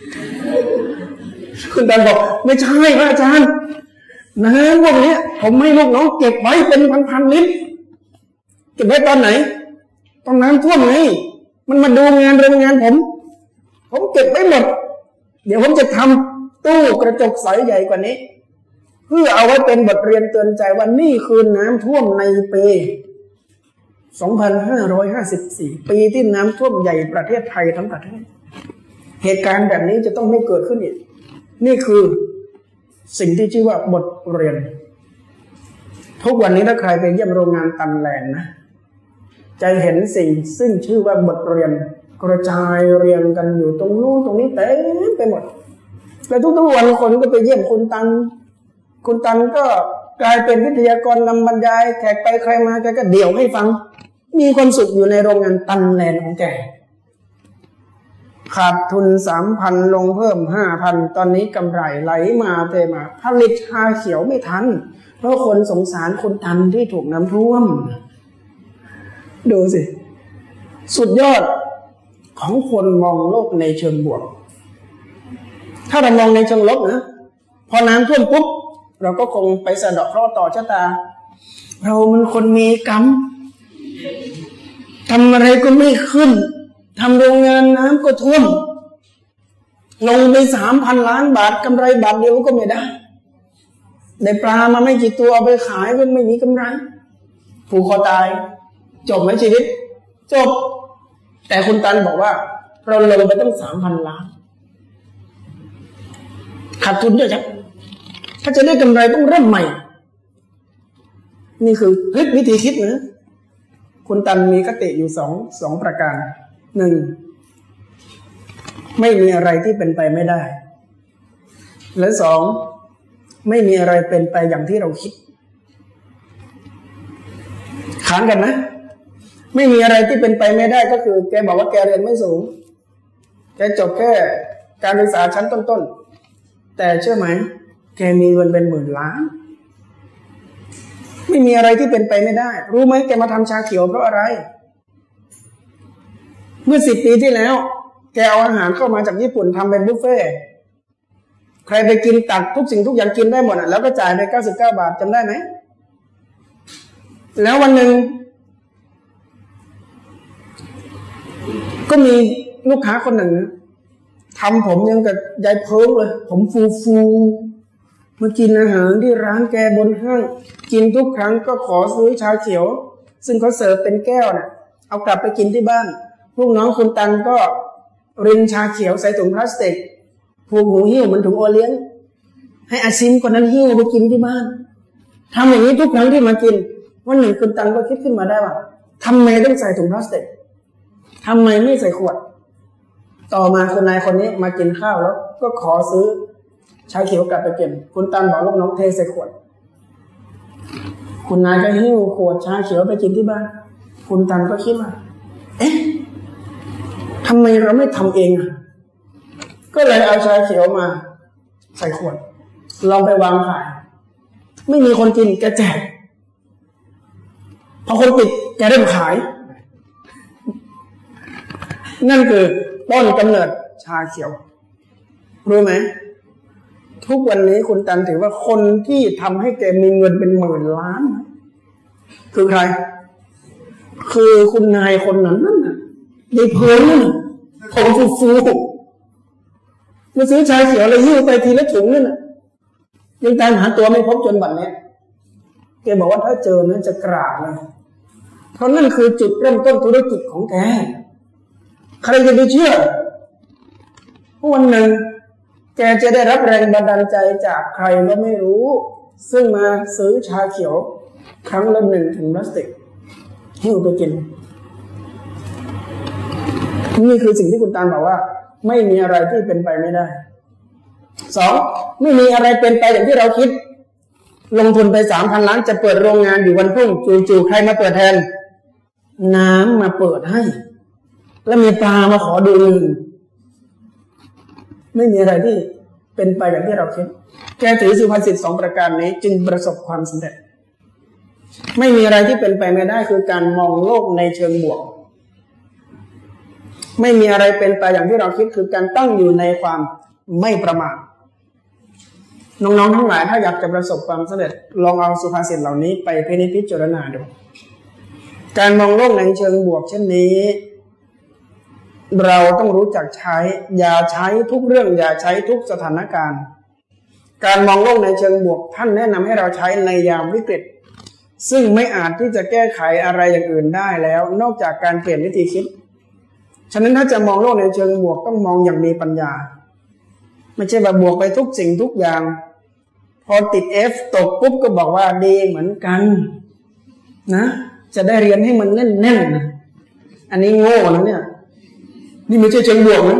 คุณตันบอกไม่ใช่พระอาจารย์น้ำพวกนี้ผมให้ลูกน้องเก็บไว้เป็นพันๆลิตรเก็บไว้ตอนไหนตอนน้ำท่วมไงมันมาดูงานโรงงานผมผมเก็บไว้หมดเดี๋ยวผมจะทำตู้กระจกใสใหญ่กว่านี้เพื่อเอาไว้เป็นบทเรียนเตือนใจว่านี่คือน้ำท่วมในปีสองพันห้าร้อยห้าสิบสี่ปีที่น้ำท่วมใหญ่ประเทศไทยทั้งประเทศเหตุการณ์แบบนี้จะต้องไม่เกิดขึ้นอีกนี่คือสิ่งที่ชื่อว่าบทเรียนทุกวันนี้ถ้าใครไปเยี่ยมโรงงานตันแลนด์นะจะเห็นสิ่งซึ่งชื่อว่าบทเรียนกระจายเรียงกันอยู่ตรงนู้นตรงนี้เต็มไปหมดและทุกๆวันคนก็ไปเยี่ยมคุณตันคุณตันก็กลายเป็นวิทยากรนำบรรยายแขกไปใครมาแกก็เดี่ยวให้ฟังมีความสุขอยู่ในโรงงานตันแลนด์ของแกขาดทุน สามพัน ลงเพิ่ม ห้าพัน ตอนนี้กำไรไหลมาเทมาผลิตชาเขียวไม่ทันเพราะคนสงสารคุณตันที่ถูกน้ำท่วมดูสิสุดยอดของคนมองโลกในเชิงบวกถ้าเรามองในเชิงลบนะพอน้ำท่วมปุ๊บเราก็คงไปสะเดาะเคราะห์ต่อชะตาเรามันคนมีกรรมทำอะไรก็ไม่ขึ้นทำโรงงานน้ำก็ท่วมลงไปสามพันล้านบาทกำไรบาทเดียวก็ไม่ได้ได้ปลามาไม่กี่ตัวเอาไปขายก็ไม่มีกำไรผูกคอตายจบไหมชีวิตจบแต่คุณตันบอกว่าเราลงไปตั้งสามพันล้านขาดทุนเยอะจังถ้าจะได้กำไรต้องเริ่มใหม่นี่คือพลิกวิธีคิดนะคุณตันมีคติอยู่สองสองประการหนึ่งไม่มีอะไรที่เป็นไปไม่ได้และสองไม่มีอะไรเป็นไปอย่างที่เราคิดขานกันนะไม่มีอะไรที่เป็นไปไม่ได้ก็คือแกบอกว่าแกเรียนไม่สูงแกจบแค่การศึกษาชั้นต้นๆแต่เชื่อไหมแกมีเงินเป็นหมื่นล้านไม่มีอะไรที่เป็นไปไม่ได้รู้ไหมแกมาทำชาเขียวเพราะอะไรเมื่อสิบปีที่แล้วแกเอาอาหารเข้ามาจากญี่ปุ่นทำเป็นบุฟเฟ่ใครไปกินตักทุกสิ่งทุกอย่างกินได้หมดอ่ะแล้วก็จ่ายไปเก้าสิบเก้าบาทจำได้ไหมแล้ววันหนึ่งก็มีลูกค้าคนหนึ่งทำผมยังกับยายเพิงเลยผมฟูฟูมากินอาหารที่ร้านแกบนห้างกินทุกครั้งก็ขอซื้อชาเขียวซึ่งเขาเสิร์ฟเป็นแก้วน่ะเอากลับไปกินที่บ้านลูกน้องคุณตันก็รินชาเขียวใส่ถุงพลาสติกผูกหูหิ้วเหมือนถุงโอเลี้ยงให้อาซิมคนนั้นหิ้วไปกินที่บ้านทำอย่างนี้ทุกครั้งที่มากินวันหนึ่งคุณตันก็คิดขึ้นมาได้ว่าทำไมต้องใส่ถุงพลาสติกทำไมไม่ใส่ขวดต่อมาคุณนายคนนี้มากินข้าวแล้วก็ขอซื้อชาเขียวกลับไปกินคุณตันบอกลูกน้องเทใส่ขวดคุณนายก็หิ้วขวดชาเขียวไปกินที่บ้านคุณตันก็คิดว่าเอ๊ะทำไมเราไม่ทำเองอ่ะก็เลยเอาชาเขียวมาใส่ขวดลองไปวางขายไม่มีคนกินแกแจกพอคนปิดแกเริ่มขายนั่นคือต้นกำเนิดชาเขียวรู้ไหมทุกวันนี้คุณตันถือว่าคนที่ทำให้แกมีเงินเป็นหมื่นล้านคือใครคือคุณนายคนนั้นนั่นน่ะยายเพลินนั่นน่ะผมฟูฟูมาซื้อชาเขียวเลยยิ้วไปทีละถุงนั่นน่ะยังตามหาตัวไม่พบจนบัดนี้แกบอกว่าถ้าเจอนะจะกราบเลยเพราะนั่นคือจุดเริ่มต้นธุรกิจของแกใครจะไปเชื่อวันหนึ่งแกจะได้รับแรงบันดาลใจจากใครก็ไม่รู้ซึ่งมาซื้อชาเขียวครั้งละหนึ่งถุงพลาสติกหิ้วไปกินนี่คือสิ่งที่คุณตาลบอกว่าไม่มีอะไรที่เป็นไปไม่ได้สองไม่มีอะไรเป็นไปอย่างที่เราคิดลงทุนไปสามพันล้านจะเปิดโรงงานอยู่วันพรุ่งจู่ๆใครมาเปิดแทนน้ำมาเปิดให้แล้วมีปลามาขอดูเงินไม่มีอะไรที่เป็นไปอย่างที่เราคิดแกถือสุภาษิตสองประการนี้จึงประสบความสำเร็จไม่มีอะไรที่เป็นไปไม่ได้คือการมองโลกในเชิงบวกไม่มีอะไรเป็นไปอย่างที่เราคิดคือการตั้งอยู่ในความไม่ประมาทน้องๆทั้งหลายถ้าอยากจะประสบความสำเร็จลองเอาสุภาษิตเหล่านี้ไปพินิจพิจารณาดูการมองโลกในเชิงบวกเช่นนี้เราต้องรู้จักใช้อย่าใช้ทุกเรื่องอย่าใช้ทุกสถานการณ์การมองโลกในเชิงบวกท่านแนะนำให้เราใช้ในยามวิกฤตซึ่งไม่อาจที่จะแก้ไขอะไรอย่างอื่นได้แล้วนอกจากการเปลี่ยนวิธีคิดฉะนั้นถ้าจะมองโลกในเชิงบวกต้องมองอย่างมีปัญญาไม่ใช่แบบบวกไปทุกสิ่งทุกอย่างพอติด F ตกปุ๊บก็บอกว่าดีเหมือนกันนะจะได้เรียนให้มันแน่นๆนะอันนี้โง่นะเนี่ยนี่ไม่ใช่เชิงบวกนะ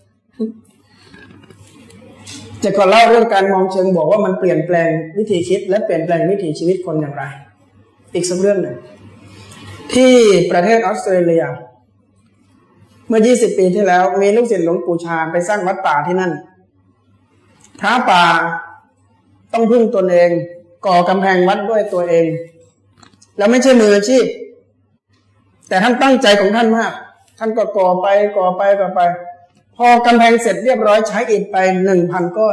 จะก่อนเล่าเรื่องการมองเชิงบวกว่ามันเปลี่ยนแปลงวิธีคิดและเปลี่ยนแปลงวิถีชีวิตคนอย่างไรอีกสักเรื่องหนึ่งที่ประเทศออสเตรเลียเมื่อยี่สิบปีที่แล้วมีลูกศิษย์หลวงปู่ชาไปสร้างวัดป่าที่นั่นพระป่าต้องพึ่งตนเองก่อกำแพงวัดด้วยตัวเองแล้วไม่ใช่มืออาชีพแต่ท่านตั้งใจของท่านมากท่านก็ก่อไปก่อไปก่อไปพอกำแพงเสร็จเรียบร้อยใช้อิฐไปหนึ่งพันก้อน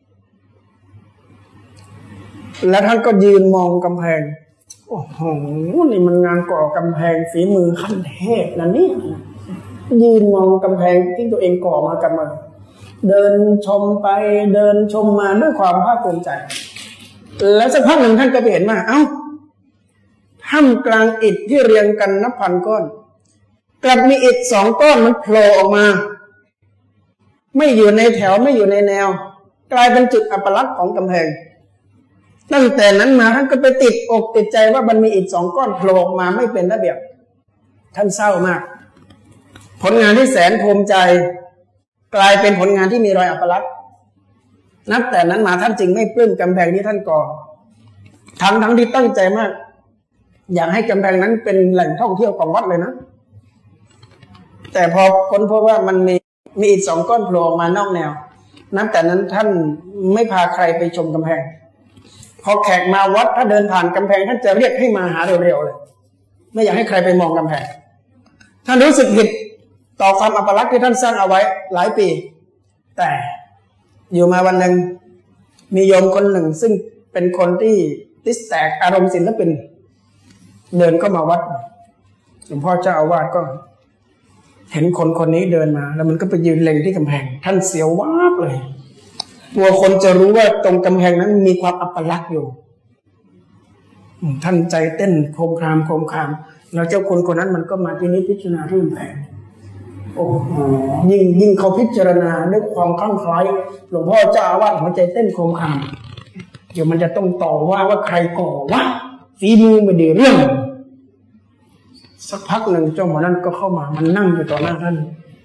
แล้วท่านก็ยืนมองกำแพงโอ้โหนี่มันงานก่อกำแพงฝีมือขั้นเทพนะเนี่ยยืนมองกำแพงที่ตัวเองก่อมากับมือเดินชมไปเดินชมมาด้วยความภาคภูมิใจแล้วสักพักหนึ่งท่านก็ไปเห็นว่าเอ้าท่ามกลางอิฐที่เรียงกันนับพันก้อนกลับมีอิฐสองก้อนมันโผล่ออกมาไม่อยู่ในแถวไม่อยู่ในแนวกลายเป็นจุดอัปลักษณ์ของกำแพงตั้งแต่นั้นมาท่านก็ไปติดอกติดใจว่ามันมีอิฐสองก้อนโผล่ออกมาไม่เป็นระเบียบท่านเศร้ามากผลงานที่แสนภูมิใจกลายเป็นผลงานที่มีรอยอัปลักษณ์นับแต่นั้นมาท่านจึงไม่ปลื้มกำแพงที่ท่านก่อทั้งทั้งที่ตั้งใจมากอยากให้กำแพงนั้นเป็นแหล่งท่องเที่ยวของวัดเลยนะแต่พอค้นพบว่ามันมีมีอิฐสองก้อนโผล่ออกมานอกแนวนับแต่นั้นท่านไม่พาใครไปชมกำแพงพอแขกมาวัดถ้าเดินผ่านกำแพงท่านจะเรียกให้มาหาเร็วๆเลยไม่อยากให้ใครไปมองกำแพงท่านรู้สึกผิดต่อความอัปลักษณ์ที่ท่านสร้างเอาไว้หลายปีแต่อยู่มาวันหนึ่งมีโยมคนหนึ่งซึ่งเป็นคนที่ติสแตกอารมณ์ศิลปินเดินเข้ามาวัดหลวงพ่อเจ้าอาวาสก็เห็นคนคนนี้เดินมาแล้วมันก็ไปยืนเล็งที่กำแพงท่านเสียววาบเลยกลัวคนจะรู้ว่าตรงกำแพงนั้นมีความอัปลักษณ์อยู่ท่านใจเต้นโคมคามโคมคามแล้วเจ้าคนคนนั้นมันก็มาที่นี้พิจารณาเรื่องแผงโอ้โหยิ่งยิ่งเขาพิจารณาด้วยความคลั่งไคล้หลวงพ่อเจ้าอาวาสหัวใจเต้นโคมคามเดี๋ยวมันจะต้องต่อว่าว่าใครก่อวะฝีมือไม่ดีเรื่องสักพักหนึ่งเจ้าหมอนั่นก็เข้ามามันนั่งอยู่ต่อหน้าท่าน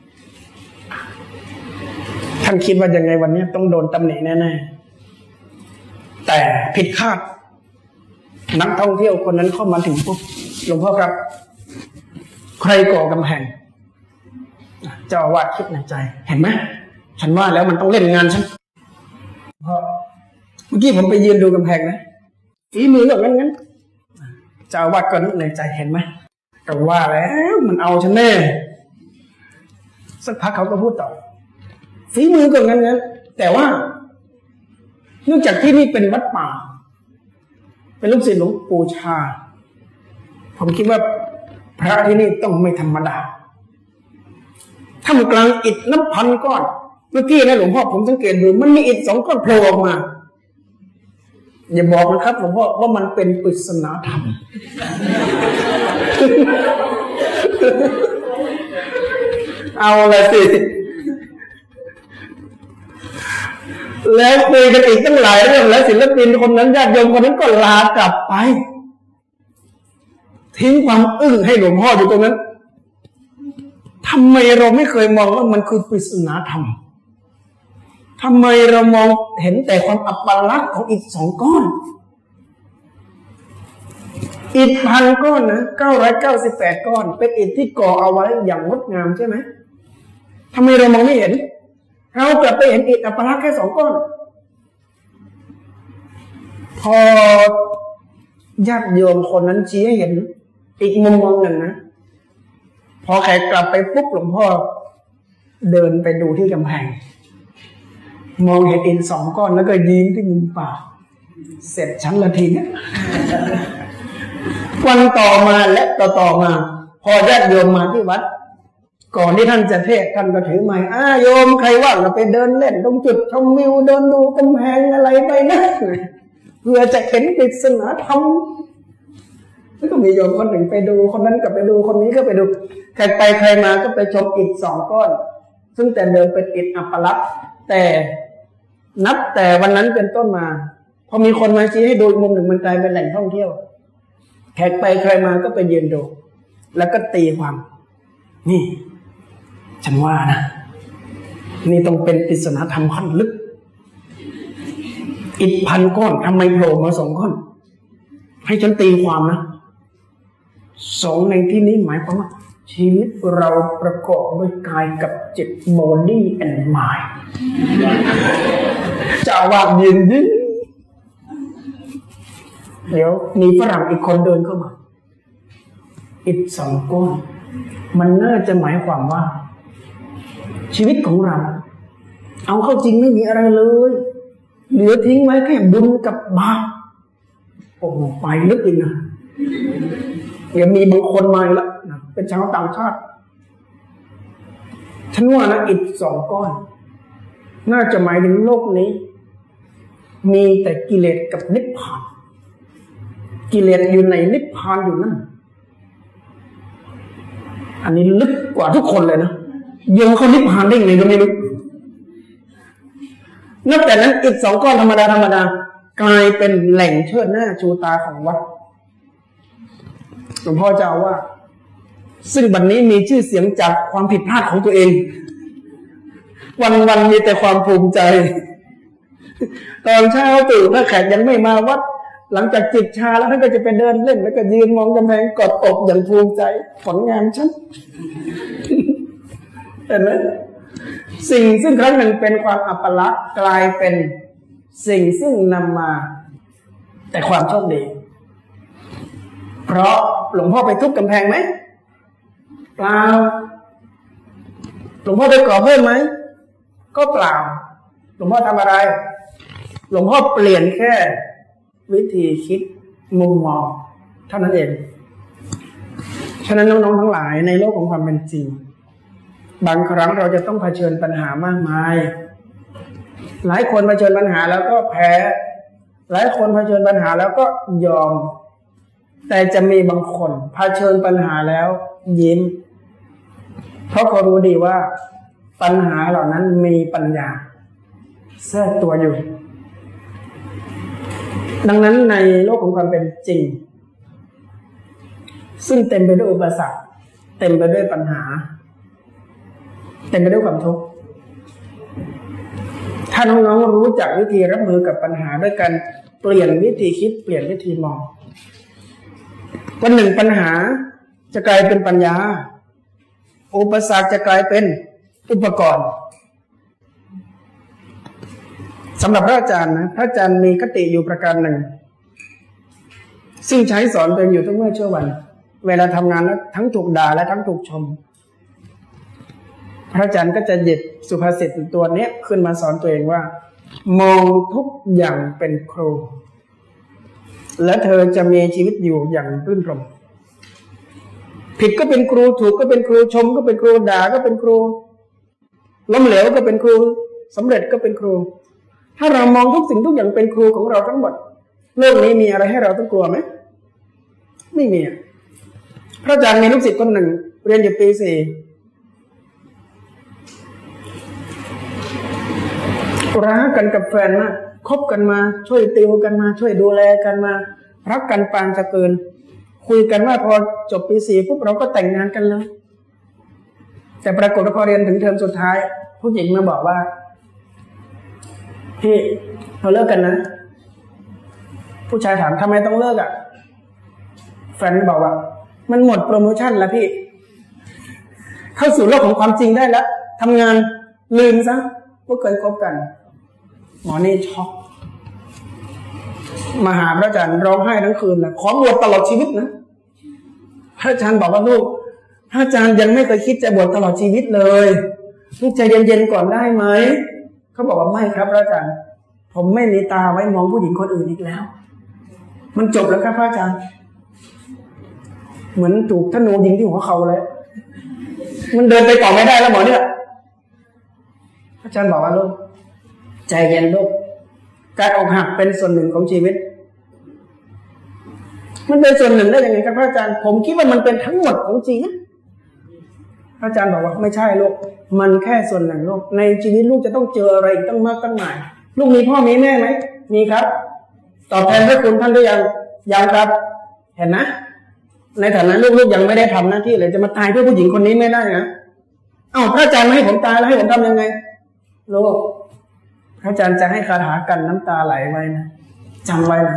ท่านคิดว่ายังไงวันนี้ต้องโดนตำหนิแน่ๆแต่ผิดคาดนักท่องเที่ยวคนนั้นเข้ามาถึงปุ๊บหลวงพ่อครับใครก่อกำแพงเจ้าอาวาสคิดในใจเห็นไหมฉันว่าแล้วมันต้องเล่นงานฉันเพราะเมื่อกี้ผมไปยืนดูกำแพงนะฝีมือแบบนั้นงั้นเจ้าอาวาสก็นึกในใจเห็นไหมแต่ว่าแล้วมันเอาฉันแน่สักพักเขาก็พูดต่อฝีมือก็งั้นงั้นแต่ว่าเนื่องจากที่นี่เป็นวัดป่าเป็นลูกศิษย์หลวงปู่ชาผมคิดว่าพระที่นี่ต้องไม่ธรรมดาท่ามกลางอิฐนับพันก้อนเมื่อกี้นะหลวงพ่อผมสังเกตดูมันมีอิฐสองก้อนโผล่ออกมาอย่าบอกนะครับหลวงพ่อว่ามันเป็นปริศนาธรรม เอาละสิแล้วคุยกันอีกตั้งหลายเรื่องแล้วศิลปินคนนั้นญาติโยมคนนั้นก็ลากลับไปทิ้งความอึ้งให้หลวงพ่ออยู่ตรงนั้นทำไมเราไม่เคยมองว่ามันคือปริศนาธรรมทำไมเรามองเห็นแต่ความอัปลักษณ์ของอิฐสองก้อนอิฐพันก้อนนะเก้าร้อยเก้าสิบแปดก้อนเป็นอิฐที่ก่อเอาไว้อย่างงดงามใช่ไหมทำไมเรามองไม่เห็นเรากลับไปเห็นอิฐอัปลักษณ์แค่สองก้อนพอญาติโยมคนนั้นชี้ให้เห็นอีกมุมมองหนึ่งนะพอแขกกลับไปปุ๊บหลวงพ่อเดินไปดูที่กำแพงมองเห็นอิฐสองก้อนแล้วก็ยิ้มที่มุมปากเสร็จชั้นละทีเนี่ยวันต่อมาและต่อต่อมาพอญาติโยมมาที่วัดก่อนที่ท่านจะเทศน์ท่านก็ถือไม้อ้าโยมใครว่างเราไปเดินเล่นตรงจุดชมวิวเดินดูกำแพงอะไรไปนะเพื่อจะเห็นปริศนาธรรมแล้วก็มีโยมคนหนึ่งไปดูคนนั้นก็ไปดูคนนี้ก็ไปดูใครไปใครมาก็ไปชมอิฐสองก้อนซึ่งแต่เดิมเป็นอิฐอัปลักษณ์แต่นับแต่วันนั้นเป็นต้นมาพอมีคนมาชี้ให้ดูมุมหนึ่งมันกลายเป็นแหล่งท่องเที่ยวแขกไปใครมาก็ไปยืนดูแล้วก็ตีความนี่ฉันว่านะนี่ต้องเป็นปริศนาธรรมขั้นลึกอิฐพันก้อนทำไมโผล่มาสองก้อนให้ฉันตีความนะสองในที่นี้หมายความว่าชีวิตเราประกอบด้วยกายกับจิต body and mind จะว่ายืนยิ้มเดี๋ยวมีฝรั่งอีกคนเดินเข้ามาอิฐสองก้อนมันน่าจะหมายความว่าชีวิตของเราเอาเข้าจริงไม่มีอะไรเลยเหลือทิ้งไว้แค่บุญกับบาปโอ้โหไปลึกอีกนะเดี๋ยวมีบางคนมาแล้วนะเป็นชาวต่างชาติฉันว่านะอิฐสองก้อนน่าจะหมายถึงโลกนี้มีแต่กิเลสกับนิพพานกิเลสอยู่ในนิพพานอยู่นั่นอันนี้ลึกกว่าทุกคนเลยนะโยมเขานิพพานได้ไงก็ไม่รู้นับแต่นั้นอิฐสองก้อนธรรมดาธรรมดากลายเป็นแหล่งเชิดหน้าชูตาของวัดหลวงพ่อเจ้าว่าซึ่งบัดนี้มีชื่อเสียงจากความผิดพลาดของตัวเองวันๆมีแต่ความภูมิใจตอนเช้าตื่นถ้าแขกยังไม่มาวัดหลังจากจิบชาแล้วท่านก็จะไปเดินเล่นแล้วก็ยืนมองกำแพงกอดอกอย่างภูมิใจผลงานฉันเห็นไหมสิ่งซึ่งครั้งหนึ่งเป็นความอัปลักษณ์กลายเป็นสิ่งซึ่งนำมาแต่ความโชคดีเพราะหลวงพ่อไปทุบกำแพงไหมเปล่าหลวงพ่อไปก่อเพิ่มไหมก็เปล่าหลวงพ่อทำอะไรหลวงพ่อเปลี่ยนแค่วิธีคิดมุมมองเท่านั้นเองฉะนั้นน้องๆทั้งหลายในโลกของความเป็นจริงบางครั้งเราจะต้องเผชิญปัญหามากมายหลายคนเผชิญปัญหาแล้วก็แพ้หลายคนเผชิญปัญหาแล้วก็ยอมแต่จะมีบางคนเผชิญปัญหาแล้วยิ้มเพราะเขารู้ดีว่าปัญหาเหล่านั้นมีปัญญาแทรกตัวอยู่ดังนั้นในโลกของความเป็นจริงซึ่งเต็มไปด้วยอุปสรรคเต็มไปด้วยปัญหาเต็มไปด้วยความทุกข์ถ้าน้องๆรู้จักวิธีรับมือกับปัญหาด้วยการเปลี่ยนวิธีคิดเปลี่ยนวิธีมองวันหนึ่งปัญหาจะกลายเป็นปัญญาอุปสรรคจะกลายเป็นอุปกรณ์สำหรับพระอาจารย์นะพระอาจารย์มีคติอยู่ประการหนึ่งซึ่งใช้สอนตัวเองอยู่ทุกเมื่อเช้าวันเวลาทำงานแล้วทั้งถูกด่าและทั้งถูกชมพระอาจารย์ก็จะหยิบสุภาษิตตัวนี้ขึ้นมาสอนตัวเองว่ามองทุกอย่างเป็นครูและเธอจะมีชีวิตอยู่อย่างรื่นรมย์ผิดก็เป็นครูถูกก็เป็นครูชมก็เป็นครูด่าก็เป็นครูล้มเหลวก็เป็นครูสำเร็จก็เป็นครูถ้าเรามองทุกสิ่งทุกอย่างเป็นครูของเราทั้งหมดโลกนี้มีอะไรให้เราต้องกลัวไหมไม่มีพระอาจารย์มีลูกศิษย์คนหนึ่งเรียนอยู่ปีสี่รักกันกับแฟนมากคบกันมาช่วยติวกันมาช่วยดูแลกันมารักกันปานจะเกินคุยกันว่าพอจบปีสี่ปุ๊บเราก็แต่งงานกันเลยแต่ปรากฏว่าพอเรียนถึงเทอมสุดท้ายผู้หญิงมาบอกว่าพี่เราเลิกกันนะผู้ชายถามทำไมต้องเลิกอ่ะแฟนบอกว่ามันหมดโปรโมชั่นแล้วพี่เข้าสู่โลกของความจริงได้แล้วทำงานลืมซะว่าเคยคบกันหมอนี่ช็อกมาหาพระอาจารย์ร้องไห้ทั้งคืนนะขอบวชตลอดชีวิตนะพระอาจารย์บอกว่าลูกพระอาจารย์ยังไม่เคยคิดจะบวชตลอดชีวิตเลยลูกใจเย็นๆก่อนได้ไหมเขาบอกว่าไม่ครับพระอาจารย์ผมไม่มีตาไว้มองผู้หญิงคนอื่นอีกแล้วมันจบแล้วครับพระอาจารย์เหมือนถูกธนูยิงที่หัวเข่าเลยมันเดินไปต่อไม่ได้แล้วหมอเนี่ยพระอาจารย์บอกว่าลูกใจเย็นลูกการอกหักเป็นส่วนหนึ่งของชีวิตมันเป็นส่วนหนึ่งได้ยังไงครับพระอาจารย์ผมคิดว่ามันเป็นทั้งหมดของชีวิตพระอาจารย์บอกว่าไม่ใช่ลูกมันแค่ส่วนหนึ่งลูกในชีวิตลูกจะต้องเจออะไรตั้งมากตั้งหลายลูกมีพ่อมีแม่ไหมมีครับตอบแทนพระคุณท่านหรือยังยังครับเห็นนะในฐานะลูกๆยังไม่ได้ทำหน้าที่เลยจะมาตายเพื่อผู้หญิงคนนี้ไม่ได้นะเอ้าพระอาจารย์ไม่ให้ผมตายแล้วให้ผมทำยังไงลูกพระอาจารย์จะให้คาถากันน้ำตาไหลไว้นะจำไว้นะ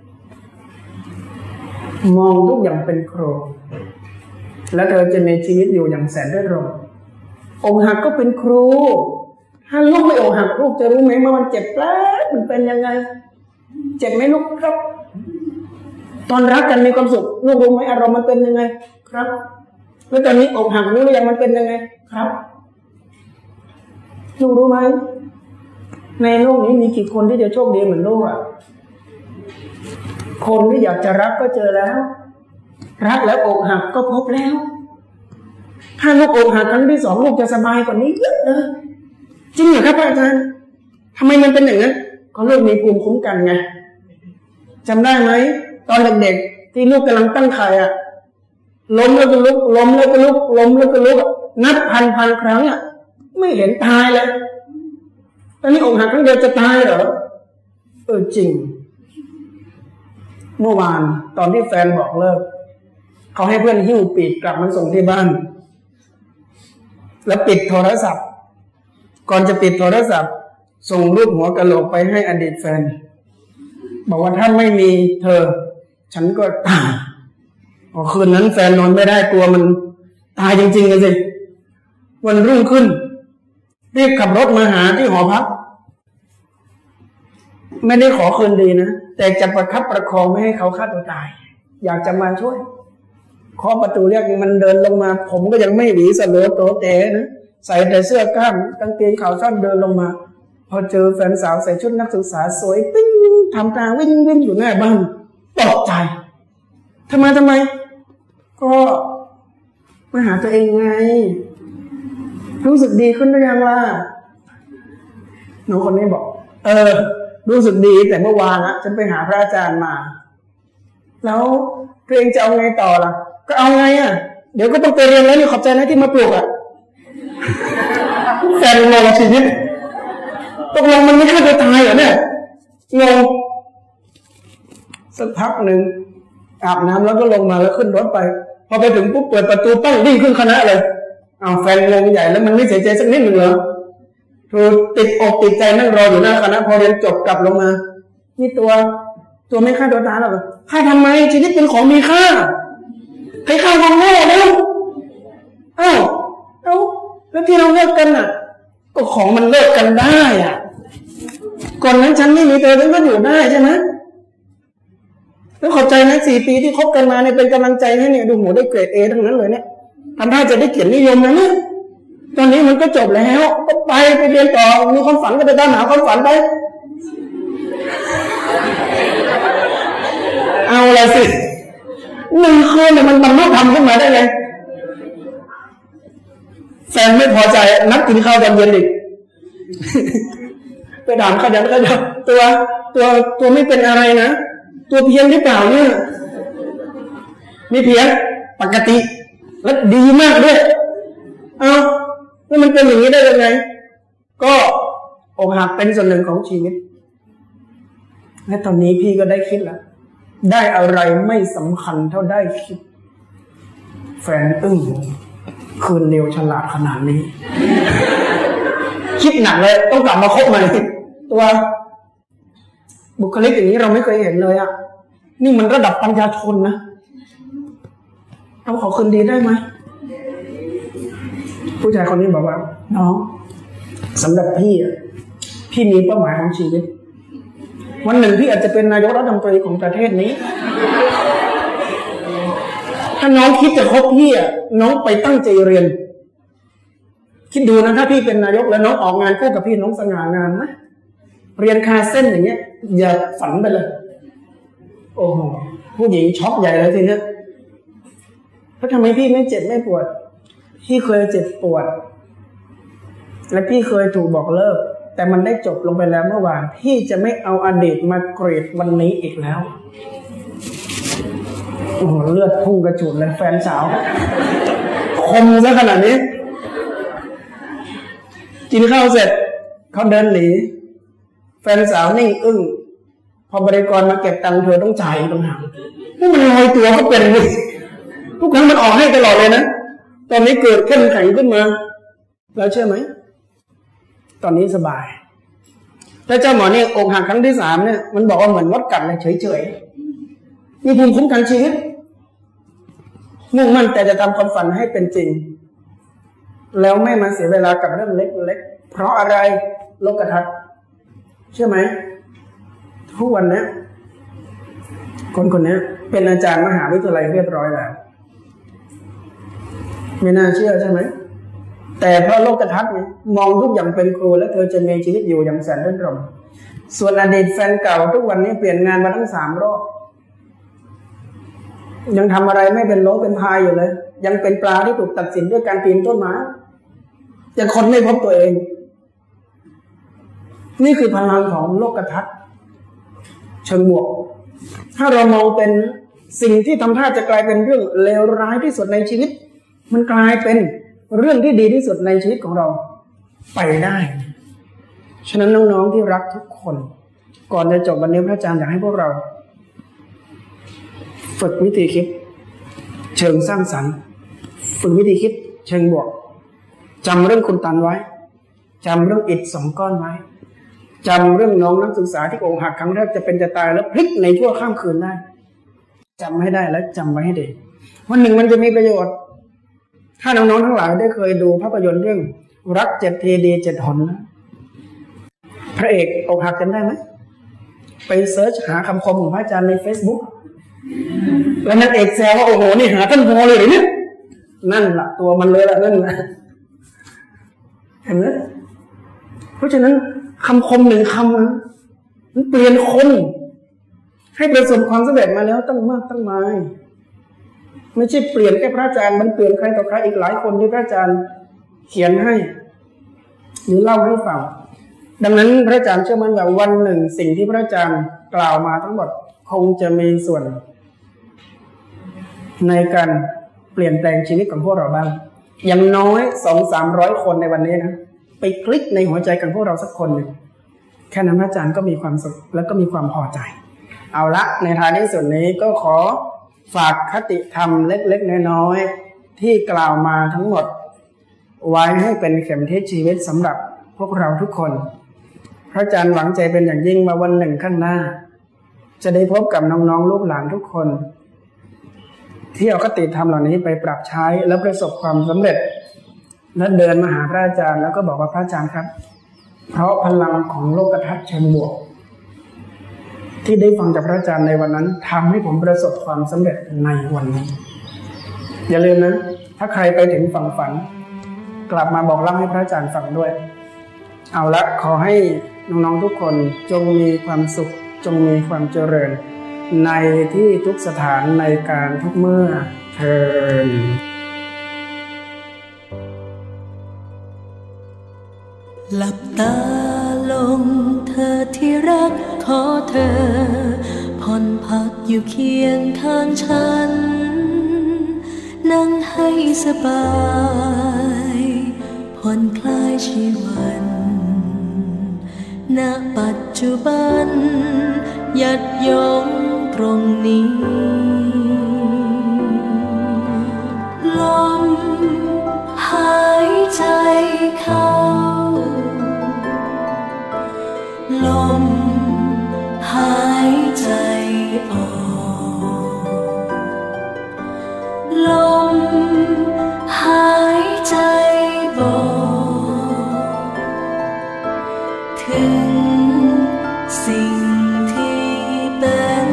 มองทุกอย่างเป็นครูแล้วเธอจะมีชีวิตอยู่อย่างแสนรื่นรมย์อกหักก็เป็นครูถ้าลูกไม่อกหักลูกจะรู้ไหมว่ามันเจ็บแปลกมันเป็นยังไงเจ็บไหมลูกครับตอนรักกันมีความสุขลูกรู้ไหมอารมณ์มันเป็นยังไงครับแล้วตอนนี้อกหักรู้หรือยังมันเป็นยังไงครับลูกรู้ไหมในโลกนี้มีกี่คนที่จะโชคดีเหมือนลูกอ่ะคนที่อยากจะรักก็เจอแล้วรักแล้วอกหักก็พบแล้วถ้าลูกอกหักครั้งที่สองลูกจะสบายกว่านี้เยอะเลยจริงเหรอครับอาจารย์ทำไมมันเป็นอย่างนั้นก็ลูกมีภูมิคุ้มกันไงจำได้ไหมตอนเด็กๆที่ลูกกำลังตั้งไข่อ่ะล้มแล้วก็ลุกล้มแล้วก็ลุกล้มแล้วก็ลุกนับพันพันครั้งอ่ะไม่เห็นตายเลยตอนนี้อกหักครั้งเดียวจะตายเหรอเออจริงเมื่อวานตอนที่แฟนบอกเลิกเขาให้เพื่อนหิ้วปีกกลับมาส่งที่บ้านแล้วปิดโทรศัพท์ก่อนจะปิดโทรศัพท์ส่งรูปหัวกะโหลกไปให้อดีตแฟนบอกว่าถ้าไม่มีเธอฉันก็ตายคืนนั้นแฟนนอนไม่ได้กลัวมันตายจริงๆเลยสิวันรุ่งขึ้นรีบขับรถมาหาที่หอพักไม่ได้ขอคืนดีนะแต่จะประคับประคองไม่ให้เขาฆ่าตัวตายอยากจะมาช่วยเคาะประตูเรียกมันเดินลงมาผมก็ยังไม่หวีสลดโตเตะนะใส่แต่เสื้อกล้ามกางเกงขาวสั้นเดินลงมาพอเจอแฟนสาวใส่ชุดนักศึกษาสวยปิ้งทำตาวิ่งวิ่งอยู่หน้าบ้านตกใจทำไมทำไมก็มาหาตัวเองไงรู้สึกดีขึ้นหรือยังล่ะหนูคนนี้บอกเออรู้สึกดีแต่เมื่อวานนะฉันไปหาพระอาจารย์มาแล้วตัวเองจะเอาไงต่อล่ะก็เอาไงอ่ะเดี๋ยวก็ต้องไปเรียนแล้วนี่ขอบใจนะที่มาปลุกอ่ะแฟนงงชีวิตตกลงมันไม่ฆ่าตัวตายเหรอเนี่ยงงสักพักหนึ่งอาบน้ำแล้วก็ลงมาแล้วขึ้นรถไปพอไปถึงปุ๊บเปิดประตูปั้งวิ่งขึ้นคณะเลยเอาแฟนงงใหญ่แล้วมันไม่เสียใจสักนิดหนึ่งเหรอเธอติดอกติดใจนั่งรออยู่หน้าคณะพอเรียนจบกลับลงมานี่ตัวตัวไม่ฆ่าตัวตายหรอกฆ่าทำไมชีวิตเป็นของมีค่าใครฆ่าความโง่แล้วอ้าวแล้วแล้วที่เราเลิกกันอ่ะก็ของมันเลิกกันได้อ่ะก่อนนั้นฉันไม่มีเธอฉันก็อยู่ได้ใช่ไหมแล้วขอบใจนะสี่ปีที่คบกันมาเนี่ยเป็นกำลังใจให้เนี่ยดูโหได้เกรดเอทั้งนั้นเลยเนี่ยทำท่าจะได้เกียรตินิยมนะเนี่ยตอนนี้มันก็จบแล้วก็ไปไปเรียนต่อมีความฝันก็ไปตามหาความฝันไปเอาละสิหนึ่งคืนเนี่ยมันบรรลุธรรมขึ้นมาได้ไงแฟนไม่พอใจนัดกินข้าวตอนเย็นอีกไปถามเขาเดี๋ยวเขาจะตัวตัวตัวไม่เป็นอะไรนะตัวเพี้ยนหรือเปล่าเนี่ยไม่เพี้ยนปกติและดีมากด้วยเอาแล้วมันเป็นอย่างนี้ได้ยังไงก็อกหักเป็นส่วนหนึ่งของชีวิตและตอนนี้พี่ก็ได้คิดแล้วได้อะไรไม่สำคัญเท่าได้คิดแฟนอึ้งคืนเร็วฉลาดขนาดนี้คิดหนักเลยต้องกลับมาคบใหม่ตัวบุคลิกอย่างนี้เราไม่เคยเห็นเลยอ่ะนี่มันระดับปัญญาชนนะเราขอคืนดีได้ไหมผู้ชายคนนี้บอกว่าน้องสำหรับพี่อ่ะพี่มีเป้าหมายของชีวิตวันหนึ่งพี่อาจจะเป็นนายกรัฐมนตรีของประเทศนี้ถ้าน้องคิดจะคบพี่อ่ะน้องไปตั้งใจเรียนคิดดูนะถ้าพี่เป็นนายกแล้วน้องออกงานคู่กับพี่น้องสง่างามนะเรียนคาเส้นอย่างเงี้ยอย่าฝันไปเลยโอ้โหผู้หญิงช็อกใหญ่เลยทีเนี้ยเพราะทำไมพี่ไม่เจ็บไม่ปวดพี่เคยเจ็บปวดและพี่เคยถูกบอกเลิกแต่มันได้จบลงไปแล้วเมื่อวานพี่จะไม่เอาอดีตมาเกรดวันนี้อีกแล้วโอ้โหเลือดพุ่งกระฉูดเลยแฟนสาวคมซะขนาดนี้กินข้าวเสร็จเขาเดินหนีแฟนสาวนิ่งอึ้งพอบริกรมาเก็บตังค์เธอต้องจ่ายต่างหากนี่มันลอยตัวก็เป็นเลยทุกครั้งมันออกให้ตลอดเลยนะตอนนี้เกิดเข้มแข็งขึ้นมาแล้วเชื่อไหมตอนนี้สบายแต่เจ้าหมอเนี่ยอกหักครั้งที่สามเนี่ยมันบอกว่าเหมือนมดกัดเลยเฉยๆมีภูมิคุ้มกันชีวิตมุ่งมั่นแต่จะทำความฝันให้เป็นจริงแล้วไม่มาเสียเวลากับเรื่องเล็กๆเพราะอะไรโลกทัศน์เชื่อไหมทุกวันนี้คนคนนี้เป็นอาจารย์มหาวิทยาลัยเรียบร้อยแล้วไม่น่าเชื่อใช่ไหมแต่เพราะโลกทัศน์เนี่ยมองทุกอย่างเป็นครูและเธอจะมีชีวิตอยู่อย่างแสนรื่นรมส่วนอดีตแฟนเก่าทุกวันนี้เปลี่ยนงานมาทั้งสามรอบยังทำอะไรไม่เป็นโลเป็นพายอยู่เลยยังเป็นปลาที่ถูกตัดสินด้วยการปีนต้นไม้ยังคนไม่พบตัวเองนี่คือพลังของโลกทัศน์เชิงบวกถ้าเรามองเป็นสิ่งที่ทำท่าจะกลายเป็นเรื่องเลวร้ายที่สุดในชีวิตมันกลายเป็นเรื่องที่ดีที่สุดในชีวิตของเราไปได้ฉะนั้นน้องๆที่รักทุกคนก่อนจะจบวันนี้พระอาจารย์อยากให้พวกเราฝึกวิธีคิดเชิงสร้างสรรค์ฝึกวิธีคิดเชิงบวกจำเรื่องคุณตันไว้จำเรื่องอิฐสองก้อนไว้จำเรื่องน้องนักศึกษาที่อกหักครั้งแรกจะเป็นจะตายแล้วพลิกในชั่วข้ามคืนได้จำให้ได้และจำไว้ให้ดีวันหนึ่งมันจะมีประโยชน์ถ้าน้องๆทั้งหลายได้เคยดูภาพยนตร์เรื่องรักเจ็ดทีดีเจ็ดหนนะพระเอกอกหักกันได้ไหมไปเซิร์ชหาคำคมของพระอาจารย์ใน Facebook แล้วนางเอกแซวว่าโอ้โหนี่หาท่านพอเลยเหรอเนี่ยนั่นแหละตัวมันเลยละนั่นแหละเห็นไหมเพราะฉะนั้นคำคมหนึ่งคำนะมันเปลี่ยนคนให้ประสบความสำเร็จมาแล้วตั้งมากตั้งมายไม่ใช่เปลี่ยนแค่พระอาจารย์มันเปลี่ยนใครต่อใครอีกหลายคนที่พระอาจารย์เขียนให้หรือเล่าให้ฟังดังนั้นพระอาจารย์เชื่อมั่นว่าวันหนึ่งสิ่งที่พระอาจารย์กล่าวมาทั้งหมดคงจะมีส่วนในการเปลี่ยนแปลงชีวิตของพวกเราบ้างอย่างน้อยสองสามร้อยคนในวันนี้นะไปคลิกในหัวใจของพวกเราสักคนหนึ่งแค่นั้นพระอาจารย์ก็มีความสุขและก็มีความพอใจเอาละในท้ายที่สุดนี้ก็ขอฝากคติธรรมเล็กๆน้อยๆที่กล่าวมาทั้งหมดไว้ให้เป็นเข็มทิศชีวิตสำหรับพวกเราทุกคนพระอาจารย์หวังใจเป็นอย่างยิ่งมาวันหนึ่งข้างหน้าจะได้พบกับน้องๆลูกหลานทุกคนที่เอาคติธรรมเหล่านี้ไปปรับใช้และประสบความสำเร็จและเดินมาหาพระอาจารย์แล้วก็บอกว่าพระอาจารย์ครับเพราะพลังของโลกทัศน์เชิงบวกที่ได้ฟังจากพระอาจารย์ในวันนั้นทำให้ผมประสบความสำเร็จในวันนี้อย่าลืมนะถ้าใครไปถึงฝั่งฝันกลับมาบอกเล่าให้พระอาจารย์ฟังด้วยเอาละขอให้น้องๆทุกคนจงมีความสุขจงมีความเจริญในที่ทุกสถานในการทุกเมื่อเทินหลับตาลงเธอที่รักขอเธอผ่อนพักอยู่เคียงข้างฉันนั่งให้สบายผ่อนคลายชีวันณปัจจุบันหยัดยงตรงนี้ลมหายใจเข้าลมหายใจออกลมหายใจบอกถึงสิ่งที่เป็น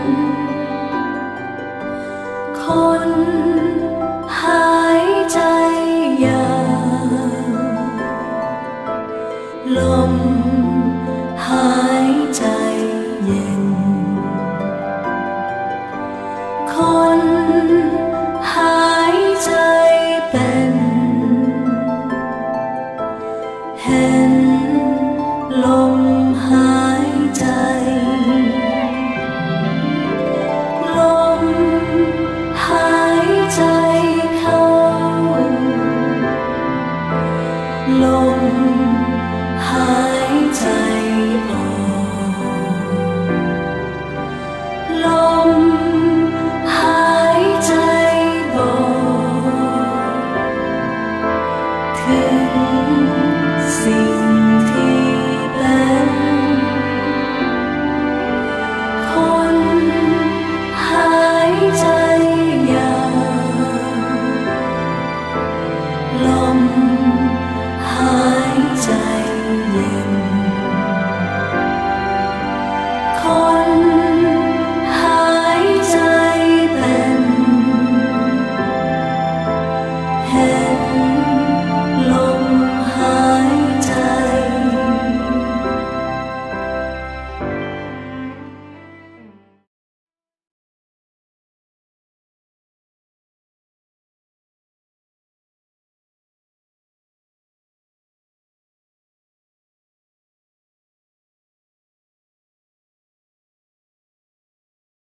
คนหายใจยาวลมหายใจเย็นคน